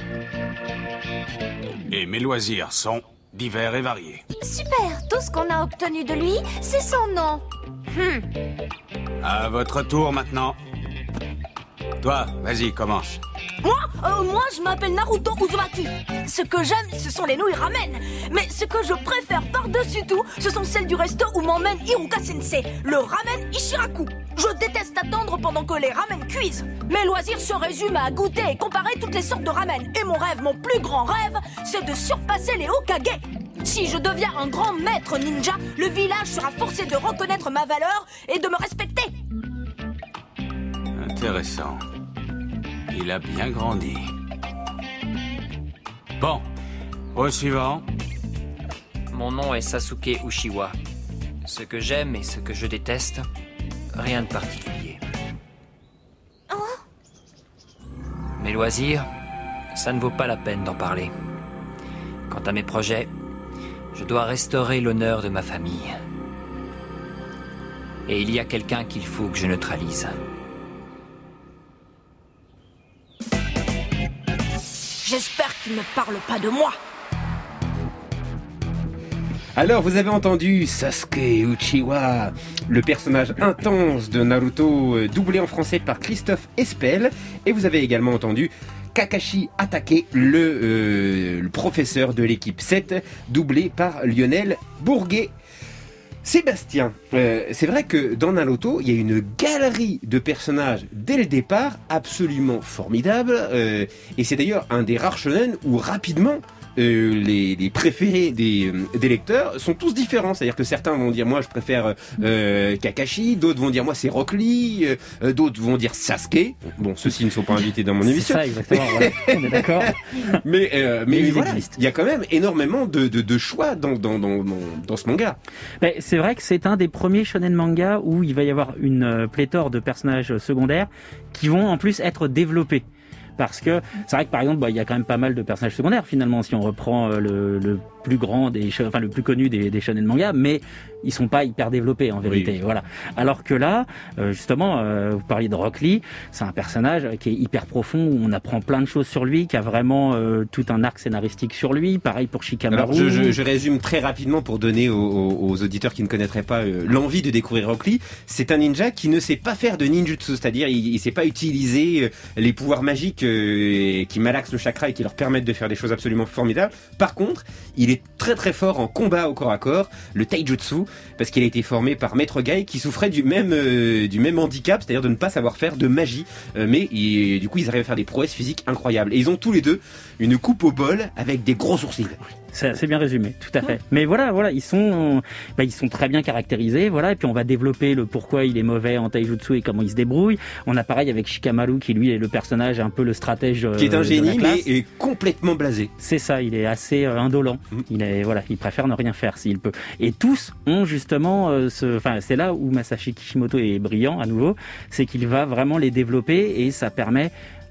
Et mes loisirs sont divers et variés. Super, tout ce qu'on a obtenu de lui, c'est son nom. Hmm. À votre tour maintenant. Toi, vas-y, commence. Moi, euh, moi, je m'appelle Naruto Uzumaki. Ce que j'aime, ce sont les nouilles ramen. Mais ce que je préfère par-dessus tout, ce sont celles du resto où m'emmène Iruka Sensei, le ramen Ishiraku. Je déteste attendre pendant que les ramen cuisent. Mes loisirs se résument à goûter et comparer toutes les sortes de ramen. Et mon rêve, mon plus grand rêve, c'est de surpasser les Hokage. Si je deviens un grand maître ninja, le village sera forcé de reconnaître ma valeur et de me respecter. Intéressant. Il a bien grandi. Bon, au suivant. Mon nom est Sasuke Uchiwa. Ce que j'aime et ce que je déteste, rien de particulier. Oh. Mes loisirs, ça ne vaut pas la peine d'en parler. Quant à mes projets, je dois restaurer l'honneur de ma famille. Et il y a quelqu'un qu'il faut que je neutralise. J'espère qu'il ne parle pas de moi. Alors, vous avez entendu Sasuke Uchiwa, le personnage intense de Naruto, doublé en français par Christophe Espel. Et vous avez également entendu Kakashi Atake, le, euh, le professeur de l'équipe sept, doublé par Lionel Bourguet. Sébastien, euh, c'est vrai que dans Naruto, il y a une galerie de personnages dès le départ absolument formidable, euh, et c'est d'ailleurs un des rares shonen où rapidement euh, les, les préférés des, des lecteurs sont tous différents. C'est-à-dire que certains vont dire moi je préfère euh, Kakashi, d'autres vont dire moi c'est Rock Lee, euh, d'autres vont dire Sasuke. Bon, ceux-ci ne sont pas invités dans mon émission. C'est ça exactement. Voilà. On est d'accord. Mais euh, mais, mais voilà, existent. Il y a quand même énormément de, de, de choix dans dans, dans dans dans ce manga. Ben, c'est vrai que c'est un des premiers shonen manga où il va y avoir une euh, pléthore de personnages secondaires qui vont en plus être développés. Parce que c'est vrai que par exemple, bah, il y a quand même pas mal de personnages secondaires finalement si on reprend euh, le, le plus grand des, enfin le plus connu des, des shonen manga, mais ils sont pas hyper développés en vérité. Oui. Voilà. Alors que là, euh, justement, euh, vous parliez de Rock Lee, c'est un personnage qui est hyper profond où on apprend plein de choses sur lui, qui a vraiment euh, tout un arc scénaristique sur lui. Pareil pour Shikamaru. Alors, je, je, je résume très rapidement pour donner aux, aux, aux auditeurs qui ne connaîtraient pas euh, l'envie de découvrir Rock Lee. C'est un ninja qui ne sait pas faire de ninjutsu, c'est-à-dire il, il sait pas utiliser euh, les pouvoirs magiques euh, qui malaxent le chakra et qui leur permettent de faire des choses absolument formidables. Par contre, il est très très fort en combat au corps à corps, le taijutsu, parce qu'il a été formé par Maître Gai qui souffrait du même euh, du même handicap, c'est-à-dire de ne pas savoir faire de magie, euh, mais il, du coup ils arrivent à faire des prouesses physiques incroyables. Et ils ont tous les deux une coupe au bol avec des gros sourcils. C'est, c'est bien résumé, tout à fait. Mais voilà, voilà, ils sont, bah, ils sont très bien caractérisés, voilà. Et puis on va développer le pourquoi il est mauvais en taijutsu et comment il se débrouille. On a pareil avec Shikamaru qui lui est le personnage un peu le stratège, qui est un euh, génie mais est complètement blasé. C'est ça, il est assez euh, indolent. Mmh. Il est, voilà, il préfère ne rien faire s'il peut. Et tous ont justement, euh, ce, enfin, c'est là où Masashi Kishimoto est brillant à nouveau, c'est qu'il va vraiment les développer et ça permet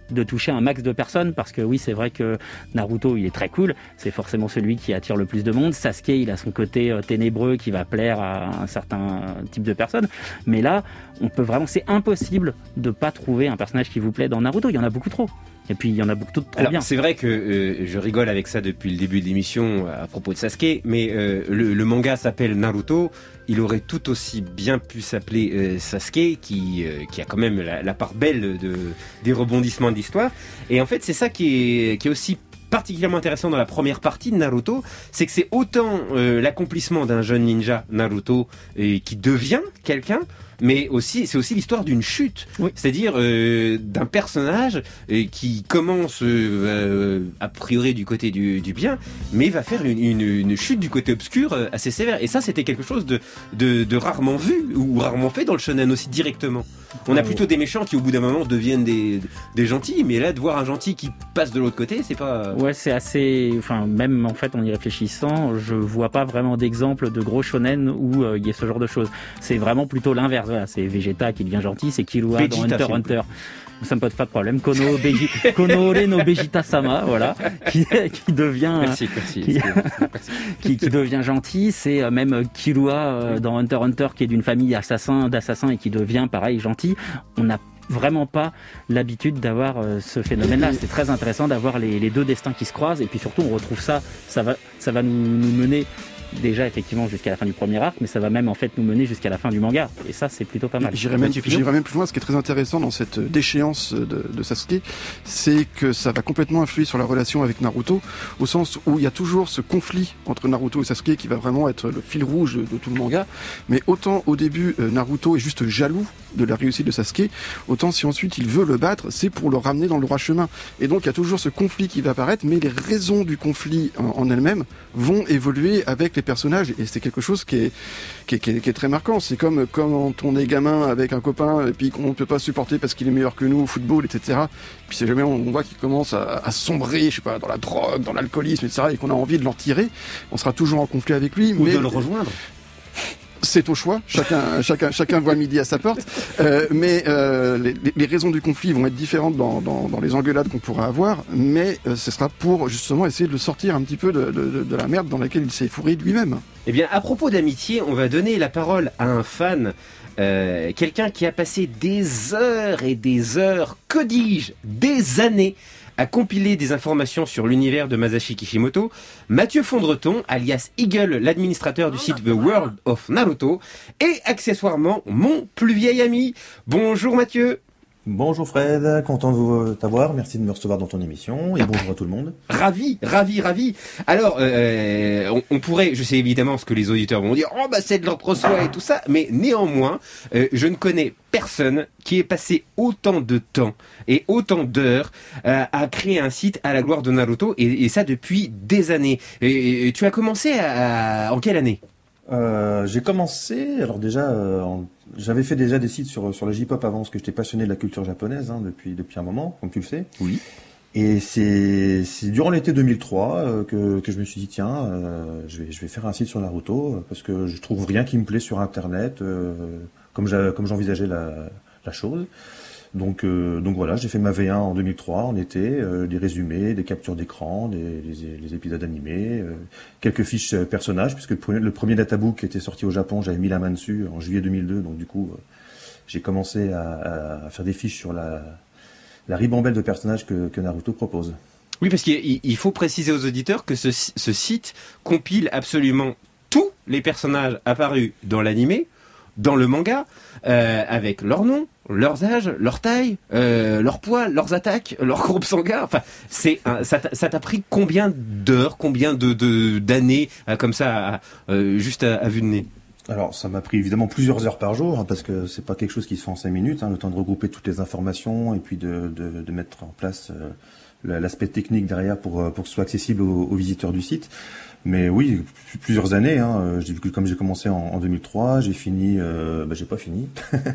de toucher un max de personnes, parce que oui, c'est vrai que Naruto, il est très cool, c'est forcément celui qui attire le plus de monde. Sasuke, il a son côté euh, ténébreux qui va plaire à un certain type de personnes, mais là, on peut vraiment, c'est impossible de pas trouver un personnage qui vous plaît dans Naruto, il y en a beaucoup trop. Et puis il y en a beaucoup trop Alors, bien. C'est vrai que euh, je rigole avec ça depuis le début de l'émission à propos de Sasuke, mais euh, le, le manga s'appelle Naruto. Il aurait tout aussi bien pu s'appeler euh, Sasuke, qui euh, qui a quand même la, la part belle de des rebondissements de l'histoire. Et en fait, c'est ça qui est qui est aussi particulièrement intéressant dans la première partie de Naruto, c'est que c'est autant euh, l'accomplissement d'un jeune ninja Naruto et qui devient quelqu'un, mais aussi c'est aussi l'histoire d'une chute, oui. C'est-à-dire euh, d'un personnage euh, qui commence euh, a priori du côté du, du bien, mais va faire une, une, une chute du côté obscur euh, assez sévère. Et ça, c'était quelque chose de, de, de rarement vu ou rarement fait dans le shonen aussi directement. On a plutôt des méchants qui au bout d'un moment deviennent des, des gentils, mais là de voir un gentil qui passe de l'autre côté, c'est pas... Ouais, c'est assez... Enfin, même en fait en y réfléchissant, je vois pas vraiment d'exemple de gros shonen où il euh, y a ce genre de choses. C'est vraiment plutôt l'inverse. Voilà, c'est Vegeta qui devient gentil, c'est Killua dans Hunter x Hunter. Ça me pose pas de problème. Kono, Beji, Konoore no Vegeta-sama, voilà, qui, qui devient, merci, merci, qui, qui, qui devient gentil. C'est même Killua dans Hunter x Hunter qui est d'une famille assassin, d'assassins et qui devient pareil gentil. On n'a vraiment pas l'habitude d'avoir euh, ce phénomène-là. C'est très intéressant d'avoir les, les deux destins qui se croisent et puis surtout on retrouve ça. Ça va, ça va nous, nous mener déjà effectivement jusqu'à la fin du premier arc, mais ça va même en fait nous mener jusqu'à la fin du manga. Et ça, c'est plutôt pas mal. J'irais même, j'irais même plus loin. Ce qui est très intéressant dans cette déchéance de, de Sasuke, c'est que ça va complètement influer sur la relation avec Naruto, au sens où il y a toujours ce conflit entre Naruto et Sasuke qui va vraiment être le fil rouge de, de tout le manga. Mais autant au début, Naruto est juste jaloux de la réussite de Sasuke, autant si ensuite il veut le battre, c'est pour le ramener dans le droit chemin. Et donc il y a toujours ce conflit qui va apparaître, mais les raisons du conflit en, en elles-mêmes vont évoluer avec les personnages, et c'est quelque chose qui est, qui est, qui est, qui est très marquant. C'est comme quand on est gamin avec un copain et puis qu'on ne peut pas supporter parce qu'il est meilleur que nous au football, et cetera. Puis c'est jamais on voit qu'il commence à, à sombrer, je sais pas, dans la drogue, dans l'alcoolisme, et cetera, et qu'on a envie de l'en tirer, on sera toujours en conflit avec lui. Ou mais... de le rejoindre. C'est au choix, chacun, chacun, chacun voit midi à sa porte. Euh, mais euh, les, les raisons du conflit vont être différentes dans, dans, dans les engueulades qu'on pourra avoir, mais euh, ce sera pour justement essayer de le sortir un petit peu de, de, de la merde dans laquelle il s'est fourré lui-même. Eh bien, à propos d'amitié, on va donner la parole à un fan, euh, quelqu'un qui a passé des heures et des heures, que dis-je, des années à compiler des informations sur l'univers de Masashi Kishimoto, Mathieu Fondreton, alias Eagle, l'administrateur du site The World of Naruto, et accessoirement mon plus vieil ami. Bonjour Mathieu. Bonjour Fred, content de vous t'avoir, merci de me recevoir dans ton émission, et bonjour à tout le monde. Ravi, ravi, ravi. Alors, euh, on, on pourrait, je sais évidemment ce que les auditeurs vont dire, oh bah c'est de l'entre-soi et tout ça, mais néanmoins, euh, je ne connais personne qui ait passé autant de temps et autant d'heures euh, à créer un site à la gloire de Naruto, et, et ça depuis des années. Et, et tu as commencé à, à, en quelle année ? Euh, j'ai commencé, alors déjà, euh, en, j'avais fait déjà des sites sur sur la J-pop avant, parce que j'étais passionné de la culture japonaise hein, depuis depuis un moment, comme tu le sais. Oui. Et c'est c'est durant l'été deux mille trois euh, que que je me suis dit tiens, euh, je vais je vais faire un site sur Naruto euh, parce que je trouve rien qui me plaît sur Internet, euh, comme j'a, comme j'envisageais la la chose. Donc, euh, donc voilà, j'ai fait ma V un en deux mille trois, en été, euh, des résumés, des captures d'écran, des, les, les épisodes animés, euh, quelques fiches euh, personnages, puisque le premier, le premier databook était sorti au Japon, j'avais mis la main dessus en juillet deux mille deux, donc du coup, euh, j'ai commencé à, à faire des fiches sur la, la ribambelle de personnages que, que Naruto propose. Oui, parce qu'il il faut préciser aux auditeurs que ce, ce site compile absolument tous les personnages apparus dans l'animé, dans le manga, euh, avec leur nom, leurs âges, leur taille, euh, leur poids, leurs attaques, leur groupe sanguin. Enfin, c'est un, ça, t'a, ça t'a pris combien d'heures, combien de, de d'années euh, comme ça, à, euh, juste à, à vue de nez? Alors, ça m'a pris évidemment plusieurs heures par jour, hein, parce que c'est pas quelque chose qui se fait en cinq minutes, hein, le temps de regrouper toutes les informations et puis de, de, de mettre en place euh, l'aspect technique derrière pour pour que ce soit accessible aux, aux visiteurs du site. Mais oui, plusieurs années. Hein. J'ai vu que comme j'ai commencé en, en deux mille trois, j'ai fini. Euh, bah, j'ai pas fini.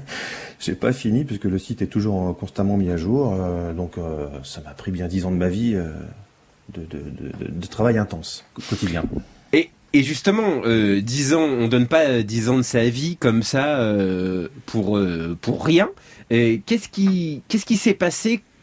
j'ai pas fini puisque le site est toujours constamment mis à jour. Euh, donc euh, ça m'a pris bien dix ans de ma vie euh, de, de, de, de travail intense quotidien. Et et justement, euh, dix ans, on donne pas dix ans de sa vie comme ça euh, pour euh, pour rien. Et qu'est-ce qui qu'est-ce qui s'est passé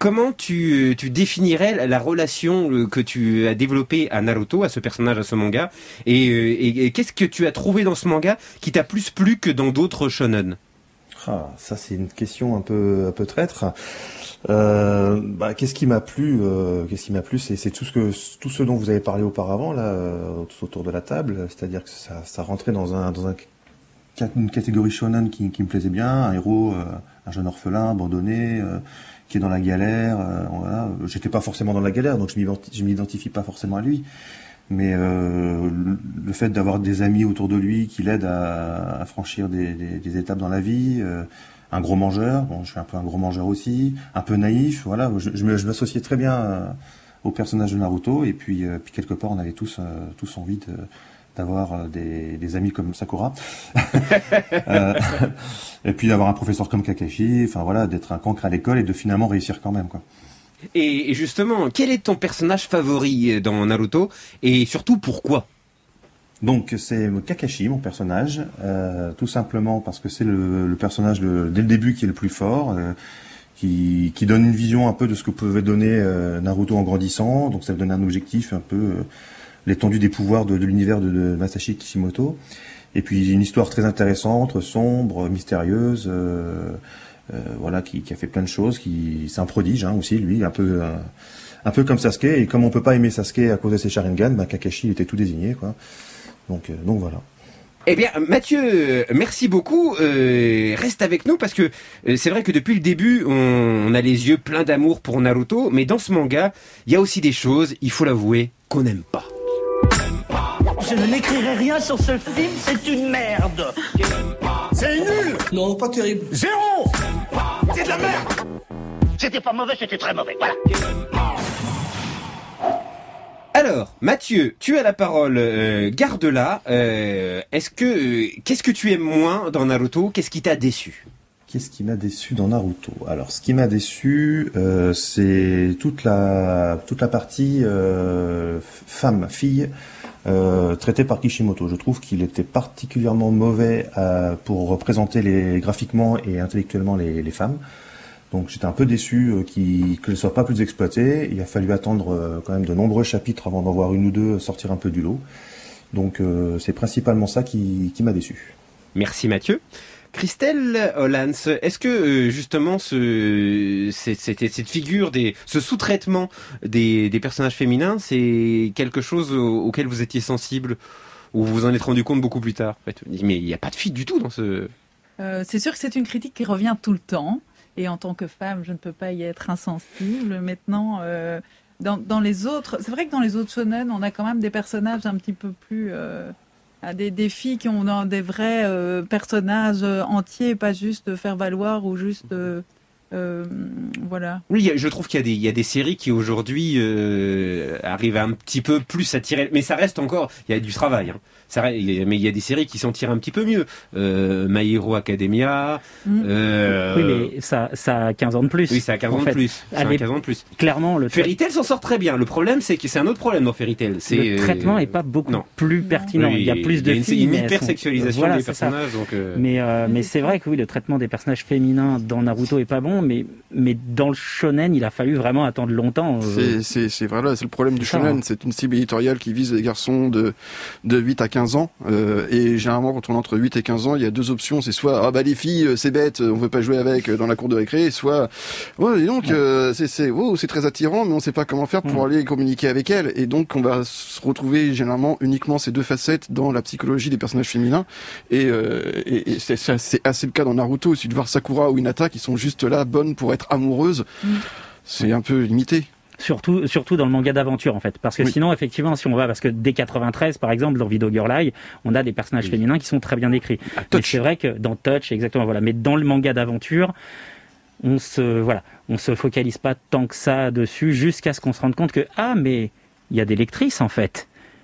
comment tu, tu définirais la, la relation que tu as développée à Naruto, à ce personnage, à ce manga, et, et, et qu'est-ce que tu as trouvé dans ce manga qui t'a plus plu que dans d'autres shonen? Ah, ça c'est une question un peu un peu traître. Euh, bah, qu'est-ce qui m'a plu euh, Qu'est-ce qui m'a plu, c'est, c'est tout ce que tout ce dont vous avez parlé auparavant là, euh, autour de la table. C'est-à-dire que ça, ça rentrait dans un dans un une catégorie shonen qui, qui me plaisait bien, un héros, euh, un jeune orphelin abandonné, euh, qui est dans la galère. Euh, voilà. J'étais pas forcément dans la galère, donc je m'identifie, je m'identifie pas forcément à lui. Mais euh, le fait d'avoir des amis autour de lui qui l'aident à, à franchir des, des, des étapes dans la vie, euh, un gros mangeur, bon, je suis un peu un gros mangeur aussi, un peu naïf, voilà, je, je, je m'associais très bien euh, au personnage de Naruto, et puis, euh, puis quelque part on avait tous, euh, tous envie de, d'avoir euh, des, des amis comme Sakura, euh, et puis d'avoir un professeur comme Kakashi, enfin voilà, d'être un cancre à l'école et de finalement réussir quand même, quoi. Et justement, quel est ton personnage favori dans Naruto et surtout pourquoi? Donc c'est Kakashi, mon personnage, euh, tout simplement parce que c'est le, le personnage le, dès le début qui est le plus fort, euh, qui, qui donne une vision un peu de ce que pouvait donner euh, Naruto en grandissant. Donc ça lui donne un objectif, un peu euh, l'étendue des pouvoirs de, de l'univers de, de Masashi Kishimoto. Et puis une histoire très intéressante, sombre, mystérieuse. Euh, Euh, voilà, qui, qui a fait plein de choses, qui c'est un prodige hein, aussi, lui, un peu, un, un peu comme Sasuke. Et comme on peut pas aimer Sasuke à cause de ses Sharingan, ben Kakashi était tout désigné, quoi. Donc, euh, donc voilà. Eh bien, Mathieu, merci beaucoup. Euh, reste avec nous parce que euh, c'est vrai que depuis le début, on, on a les yeux pleins d'amour pour Naruto, mais dans ce manga, il y a aussi des choses, il faut l'avouer, qu'on n'aime pas. Je ne n'écrirai rien sur ce film, c'est une merde. C'est nul. Non, pas terrible. Zéro. C'est de la merde. C'était pas mauvais, c'était très mauvais. Voilà. Alors, Mathieu, tu as la parole. Euh, garde-la. Euh, est-ce que euh, qu'est-ce que tu aimes moins dans Naruto? Qu'est-ce qui t'a déçu? Qu'est-ce qui m'a déçu dans Naruto? Alors, ce qui m'a déçu, euh, c'est toute la toute la partie euh, femme, fille. Euh, traité par Kishimoto. Je trouve qu'il était particulièrement mauvais à, pour représenter les, graphiquement et intellectuellement les, les femmes. Donc j'étais un peu déçu euh, qu'il, que ne soit pas plus exploité. Il a fallu attendre euh, quand même de nombreux chapitres avant d'en voir une ou deux sortir un peu du lot. Donc euh, c'est principalement ça qui, qui m'a déçu. Merci Mathieu. Christelle Hollands, est-ce que euh, justement ce, cette, cette, cette figure, des, ce sous-traitement des, des personnages féminins, c'est quelque chose au, auquel vous étiez sensible ou vous vous en êtes rendu compte beaucoup plus tard? En fait, mais il n'y a pas de filles du tout dans ce... Euh, c'est sûr que c'est une critique qui revient tout le temps. Et en tant que femme, je ne peux pas y être insensible. Maintenant, euh, dans, dans les autres... C'est vrai que dans les autres shonen, on a quand même des personnages un petit peu plus... Euh, Des, des filles qui ont des vrais euh, personnages entiers, pas juste faire valoir ou juste euh, euh, voilà. Oui, je trouve qu'il y a des, il y a des séries qui aujourd'hui euh, arrivent à un petit peu plus attirer, mais ça reste encore, il y a du travail. Hein. Ça, mais il y a des séries qui s'en tirent un petit peu mieux. Euh, My Hero Academia. Mmh. Euh... Oui, mais ça, ça a quinze ans de plus. Oui, ça a quinze ans de plus. Ça a quinze ans de plus. Clairement, le Fairy Tail s'en sort très bien. Le problème, c'est que c'est un autre problème dans Fairy Tail. C'est le traitement est pas beaucoup non. plus pertinent. Oui, il y a plus de il y a filles. Une hypersexualisation voilà, des personnages. Donc euh... Mais euh, mais c'est vrai que oui, le traitement des personnages féminins dans Naruto est pas bon, mais mais dans le shonen, il a fallu vraiment attendre longtemps. Euh... C'est c'est c'est voilà, c'est le problème du shonen. Hein. C'est une cible éditoriale qui vise les garçons de de huit à quinze ans. Euh, Et généralement, quand on est entre huit et quinze ans, il y a deux options. C'est soit, ah bah les filles, c'est bête, on veut pas jouer avec dans la cour de récré, soit, ouais, et donc, ouais. euh, c'est, c'est, oh, c'est très attirant, mais on sait pas comment faire pour ouais. aller communiquer avec elles. Et donc, on va se retrouver généralement uniquement ces deux facettes dans la psychologie des personnages féminins. Et, euh, et, et c'est, c'est assez le cas dans Naruto aussi, de voir Sakura ou Hinata qui sont juste là, bonnes pour être amoureuses. Mm. C'est ouais. un peu limité. Surtout, surtout dans le manga d'aventure en fait, parce que oui. sinon effectivement si on va, parce que dès quatre-vingt-treize par exemple dans Video Girl Eye, on a des personnages oui. féminins qui sont très bien décrits. Mais c'est vrai que dans Touch exactement voilà, mais dans le manga d'aventure, on se voilà, on se focalise pas tant que ça dessus jusqu'à ce qu'on se rende compte que ah mais il y a des lectrices en fait.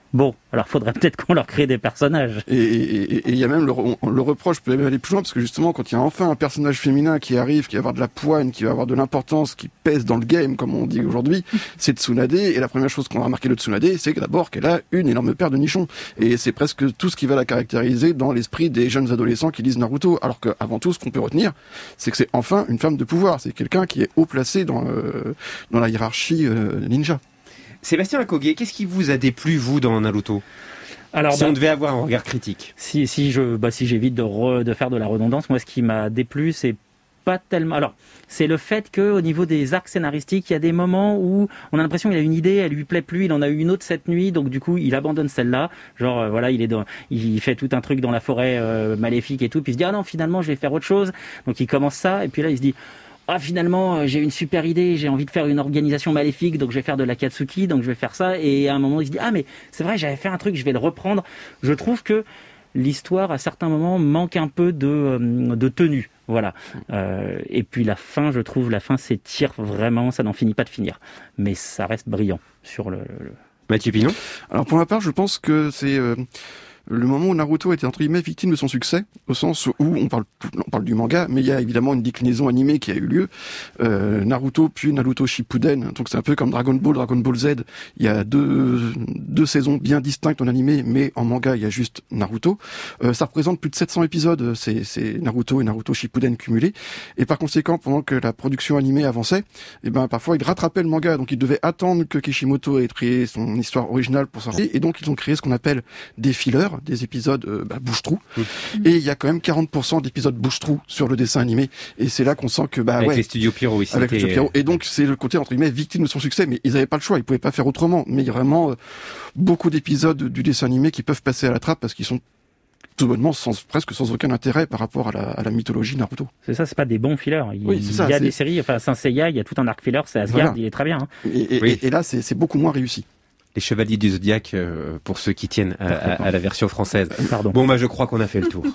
Bon, alors faudrait peut-être qu'on leur crée des personnages. Et il y a même le, on, le reproche peut même aller plus loin, parce que justement, quand il y a enfin un personnage féminin qui arrive, qui va avoir de la poigne, qui va avoir de l'importance, qui pèse dans le game, comme on dit aujourd'hui, c'est Tsunade. Et la première chose qu'on a remarqué de Tsunade, c'est que d'abord qu'elle a une énorme paire de nichons. Et c'est presque tout ce qui va la caractériser dans l'esprit des jeunes adolescents qui lisent Naruto. Alors qu'avant tout, ce qu'on peut retenir, c'est que c'est enfin une femme de pouvoir. C'est quelqu'un qui est haut placé dans, euh, dans la hiérarchie euh, ninja. Sébastien Akoge, qu'est-ce qui vous a déplu, vous, dans Naruto ? Alors, si bah, on devait avoir un regard critique. Si, si, je, bah, si j'évite de, re, de faire de la redondance, moi, ce qui m'a déplu, c'est pas tellement... Alors, c'est le fait qu'au niveau des arcs scénaristiques, il y a des moments où on a l'impression qu'il a une idée, elle lui plaît plus, il en a eu une autre cette nuit, donc du coup, il abandonne celle-là. Genre, euh, voilà, il est dans, il fait tout un truc dans la forêt euh, maléfique et tout, puis il se dit, ah non, finalement, je vais faire autre chose. Donc, il commence ça, et puis là, il se dit... Ah, finalement, j'ai une super idée, j'ai envie de faire une organisation maléfique, donc je vais faire de l'Akatsuki, donc je vais faire ça. Et à un moment, il se dit, ah, mais c'est vrai, j'avais fait un truc, je vais le reprendre. Je trouve que l'histoire, à certains moments, manque un peu de, de tenue. Voilà. Euh, et puis la fin, je trouve, la fin s'étire vraiment, ça n'en finit pas de finir. Mais ça reste brillant sur le... le... Mathieu Pinon ? Alors, pour ma part, je pense que c'est... Euh... le moment où Naruto était entre guillemets victime de son succès, au sens où on parle, on parle du manga, mais il y a évidemment une déclinaison animée qui a eu lieu. Euh, Naruto puis Naruto Shippuden, donc c'est un peu comme Dragon Ball, Dragon Ball Z. Il y a deux, deux saisons bien distinctes en animé, mais en manga il y a juste Naruto. Euh, ça représente plus de sept cents épisodes, c'est, c'est Naruto et Naruto Shippuden cumulés. Et par conséquent, pendant que la production animée avançait, et ben parfois ils rattrapaient le manga, donc ils devaient attendre que Kishimoto ait créé son histoire originale pour sortir. Et donc ils ont créé ce qu'on appelle des fillers, des épisodes euh, bah, bouche-trou. Mmh. Et il y a quand même quarante pour cent d'épisodes bouche-trou sur le dessin animé. Et c'est là qu'on sent que... bah Avec ouais, les studios Pierrot ici. Avec les studios Pierrot. Et donc c'est le côté, entre guillemets, victime de son succès. Mais ils n'avaient pas le choix, ils pouvaient pas faire autrement. Mais il y a vraiment euh, beaucoup d'épisodes du dessin animé qui peuvent passer à la trappe parce qu'ils sont tout bonnement sans, presque sans aucun intérêt par rapport à la, à la mythologie Naruto. C'est ça, c'est pas des bons fillers. Il, oui, c'est ça, il y a c'est... des séries, enfin Saint Seiya, il y a tout un arc filler, c'est Asgard, voilà. Il est très bien. Hein. Et, et, oui. et, et là, c'est, c'est beaucoup moins réussi. Les Chevaliers du Zodiaque, euh, pour ceux qui tiennent à, à, à la version française. Pardon. Bon, bah je crois qu'on a fait le tour.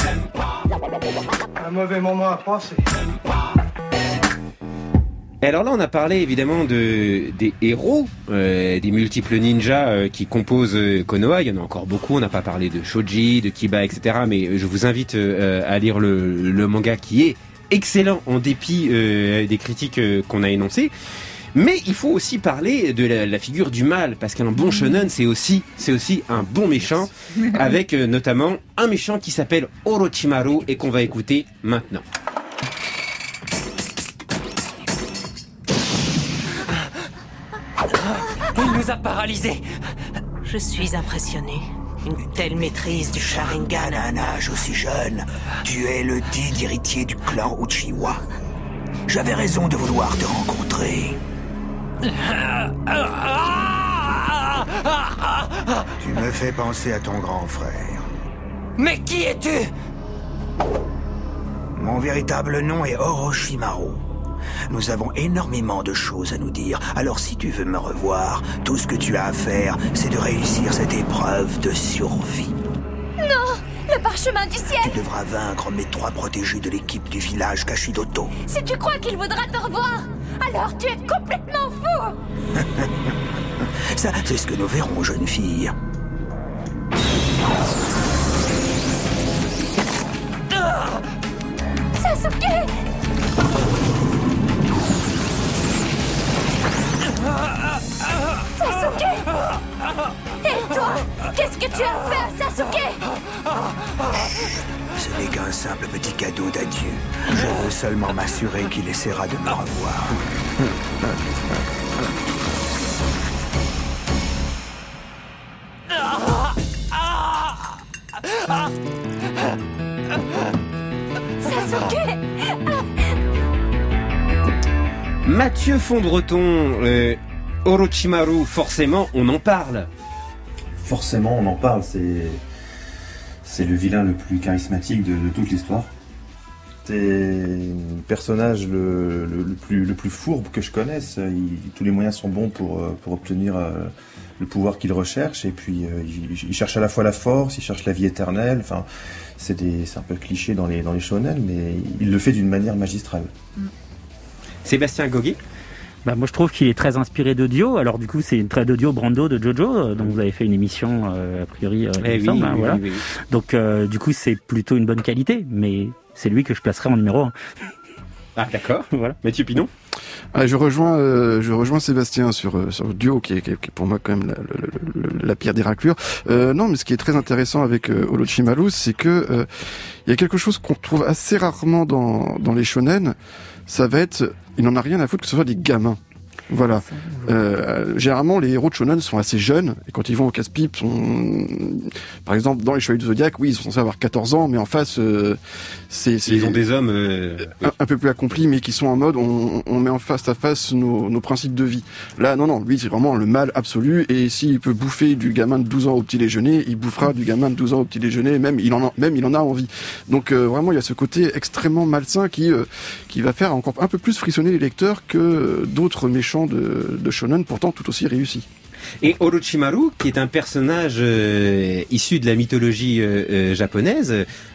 Un mauvais moment à passer. Et alors là, on a parlé évidemment de des héros, euh, des multiples ninjas euh, qui composent euh, Konoha. Il y en a encore beaucoup. On n'a pas parlé de Shoji, de Kiba, et cetera. Mais je vous invite euh, à lire le, le manga qui est excellent en dépit euh, des critiques euh, qu'on a énoncées. Mais il faut aussi parler de la, la figure du mal, parce qu'un bon shonen, c'est aussi, c'est aussi un bon méchant, avec euh, notamment un méchant qui s'appelle Orochimaru et qu'on va écouter maintenant. Il nous a paralysés. Je suis impressionné. Une telle maîtrise du Sharingan à un âge aussi jeune. Tu es le digne héritier du clan Uchiwa. J'avais raison de vouloir te rencontrer. Tu me fais penser à ton grand frère. Mais qui es-tu? Mon véritable nom est Orochimaru. Nous avons énormément de choses à nous dire. Alors si tu veux me revoir, tout ce que tu as à faire, c'est de réussir cette épreuve de survie. Non! Le parchemin du ciel! Tu devras vaincre mes trois protégés de l'équipe du village Kashidoto. Si tu crois qu'il voudra te revoir, alors tu es complètement fou! Ça, c'est ce que nous verrons, jeune fille. Sasuke! Sasuke! Et toi? Qu'est-ce que tu as fait à Sasuke? Ce n'est qu'un simple petit cadeau d'adieu. Je veux seulement m'assurer qu'il essaiera de me revoir. Sasuke! Mathieu Fondbreton, euh, Orochimaru, forcément, on en parle. Forcément, on en parle. C'est, c'est le vilain le plus charismatique de, de toute l'histoire. C'est le personnage le, le, le, plus, le plus fourbe que je connaisse. Il, tous les moyens sont bons pour, pour obtenir euh, le pouvoir qu'il recherche. Et puis, euh, il, il cherche à la fois la force, il cherche la vie éternelle. Enfin, c'est, des, c'est un peu cliché dans les, dans les shonen, mais il le fait d'une manière magistrale. Sébastien Akoge. Bah, moi je trouve qu'il est très inspiré de Dio. Alors du coup c'est une très de Dio Brando de Jojo, euh, dont vous avez fait une émission euh, a priori euh, eh il me oui, semble, hein, oui, voilà. oui, oui. Donc euh, du coup c'est plutôt une bonne qualité, mais c'est lui que je placerai en numéro un. Ah d'accord. Voilà. Mathieu Pinon. Ah, je rejoins, euh, je rejoins Sébastien sur euh, sur Dio, qui est, qui est qui est pour moi quand même la, la, la, la pire des raclures. Euh, non, mais ce qui est très intéressant avec euh, Orochimaru, c'est que il euh, y a quelque chose qu'on trouve assez rarement dans dans les shonen. Ça va être, il n'en a rien à foutre que ce soit des gamins. Voilà. Euh, généralement, les héros de shonen sont assez jeunes, et quand ils vont au casse-pipe, sont, par exemple, dans les Chevaliers du Zodiac, oui, ils sont censés avoir quatorze ans, mais en face, euh, c'est, c'est ils ont des hommes euh... un, un peu plus accomplis, mais qui sont en mode, on, on met en face à face nos, nos principes de vie. Là, non, non, lui, c'est vraiment le mal absolu, et s'il peut bouffer du gamin de douze ans au petit déjeuner, il bouffera du gamin de douze ans au petit déjeuner, même il en a, même il en a envie. Donc euh, vraiment, il y a ce côté extrêmement malsain qui euh, qui va faire encore un peu plus frissonner les lecteurs que d'autres méchants de, de shonen, pourtant tout aussi réussi. Et Orochimaru, qui est un personnage euh, issu de la mythologie euh, euh, japonaise,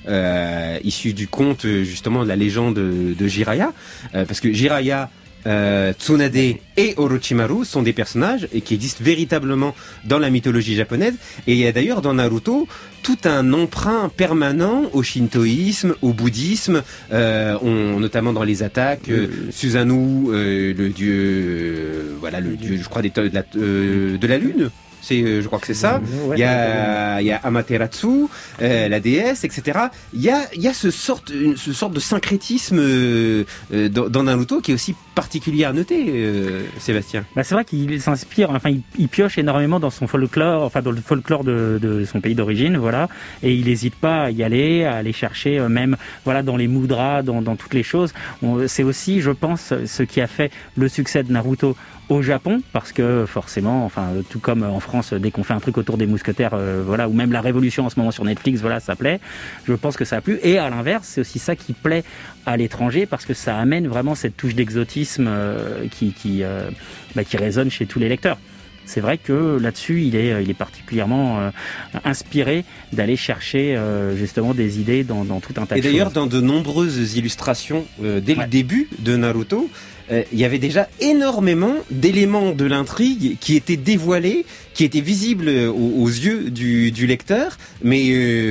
euh, issu du conte justement de la légende de, de Jiraiya, euh, parce que Jiraiya, euh, Tsunade et Orochimaru sont des personnages et qui existent véritablement dans la mythologie japonaise. Et il y a d'ailleurs dans Naruto tout un emprunt permanent au shintoïsme, au bouddhisme, euh, on, notamment dans les attaques, euh, Susanoo, euh, le dieu, euh, voilà, le dieu, je crois, des, de, la, euh, de la lune. C'est, euh, je crois que c'est ça. Il y a, il y a Amaterasu, euh, la déesse, et cetera. Il y a, il y a ce sorte, une, ce sorte de syncrétisme euh, euh, dans, dans Naruto qui est aussi particulier à noter, euh, Sébastien. Bah c'est vrai qu'il s'inspire, enfin il, il pioche énormément dans son folklore, enfin dans le folklore de, de son pays d'origine, voilà. Et il n'hésite pas à y aller, à aller chercher, euh, même voilà dans les mudras, dans, dans toutes les choses. On, c'est aussi, je pense, ce qui a fait le succès de Naruto au Japon, parce que forcément, enfin tout comme en France, dès qu'on fait un truc autour des mousquetaires, euh, voilà, ou même la Révolution en ce moment sur Netflix, voilà, ça plaît. Je pense que ça a plu. Et à l'inverse, c'est aussi ça qui plaît à l'étranger, parce que ça amène vraiment cette touche d'exotisme euh, qui qui euh, bah, qui résonne chez tous les lecteurs. C'est vrai que là-dessus, il est, il est particulièrement euh, inspiré d'aller chercher euh, justement des idées dans, dans tout un tas de choses. Et d'ailleurs, dans de nombreuses illustrations, euh, dès ouais. le début de Naruto, euh, il y avait déjà énormément d'éléments de l'intrigue qui étaient dévoilés, qui étaient visibles aux, aux yeux du, du lecteur, mais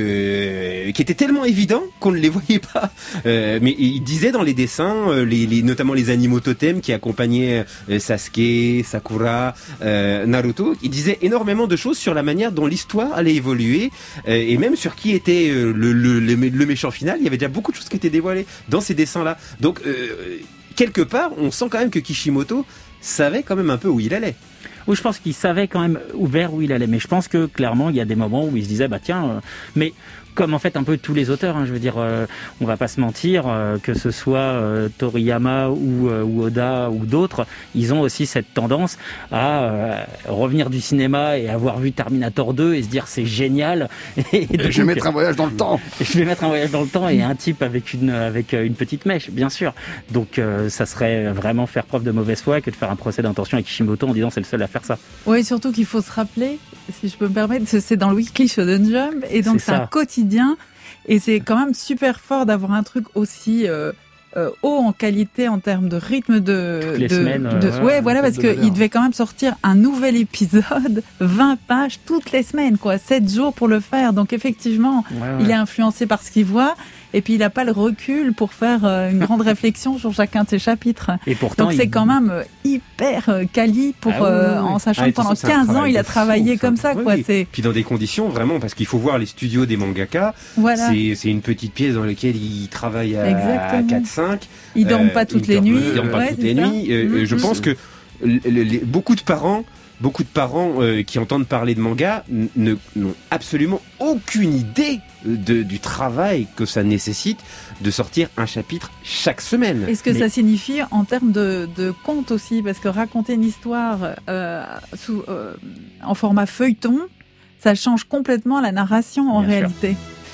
euh, qui étaient tellement évidents qu'on ne les voyait pas. Euh, mais il disait dans les dessins, euh, les, les, notamment les animaux totems qui accompagnaient euh, Sasuke, Sakura, euh, Naruto, il disait énormément de choses sur la manière dont l'histoire allait évoluer, euh, et même sur qui était euh, le, le, le, le méchant final. Il y avait déjà beaucoup de choses qui étaient dévoilées dans ces dessins-là. Donc, euh, quelque part, on sent quand même que Kishimoto savait quand même un peu où il allait. Oui, je pense qu'il savait quand même vers où il allait, mais je pense que clairement il y a des moments où il se disait bah tiens, euh, mais comme en fait un peu tous les auteurs, hein, je veux dire, euh, on va pas se mentir, euh, que ce soit euh, Toriyama ou, euh, ou Oda ou d'autres, ils ont aussi cette tendance à euh, revenir du cinéma et avoir vu Terminator deux et se dire c'est génial. Et, et donc, je vais mettre un voyage dans le temps. Je vais mettre un voyage dans le temps et un type avec une avec une petite mèche, bien sûr. Donc euh, ça serait vraiment faire preuve de mauvaise foi que de faire un procès d'intention avec Kishimoto en disant c'est le seul à faire ça. Oui, surtout qu'il faut se rappeler, si je peux me permettre, c'est dans le Weekly Shonen Jump et donc c'est, c'est un quotidien. Et c'est quand même super fort d'avoir un truc aussi euh, euh, haut en qualité en termes de rythme de... Toutes les de, semaines. De, euh, ouais, voilà, parce qu'il devait quand même sortir un nouvel épisode, vingt pages toutes les semaines, quoi, sept jours pour le faire. Donc effectivement, ouais, ouais. il est influencé par ce qu'il voit. Et puis il n'a pas le recul pour faire euh, une grande réflexion sur chacun de ses chapitres. Et pourtant, donc c'est il... quand même euh, hyper euh, quali pour, ah, oui, euh, oui. en sachant ah, que pendant quinze ans il a travaillé fou, comme ça. Oui, quoi. Oui. C'est... Puis dans des conditions vraiment, parce qu'il faut voir les studios des mangaka. Voilà. C'est, c'est une petite pièce dans laquelle ils travaillent à, à quatre cinq. Ils dorment pas toutes les nuits. Ils dorment pas toutes les nuits. Euh, je pense que les, les, beaucoup de parents Beaucoup de parents euh, qui entendent parler de manga ne, n'ont absolument aucune idée de, du travail que ça nécessite de sortir un chapitre chaque semaine. Et ce que Mais... ça signifie en termes de, de conte aussi, parce que raconter une histoire euh, sous, euh, en format feuilleton, ça change complètement la narration en Bien réalité. Sûr.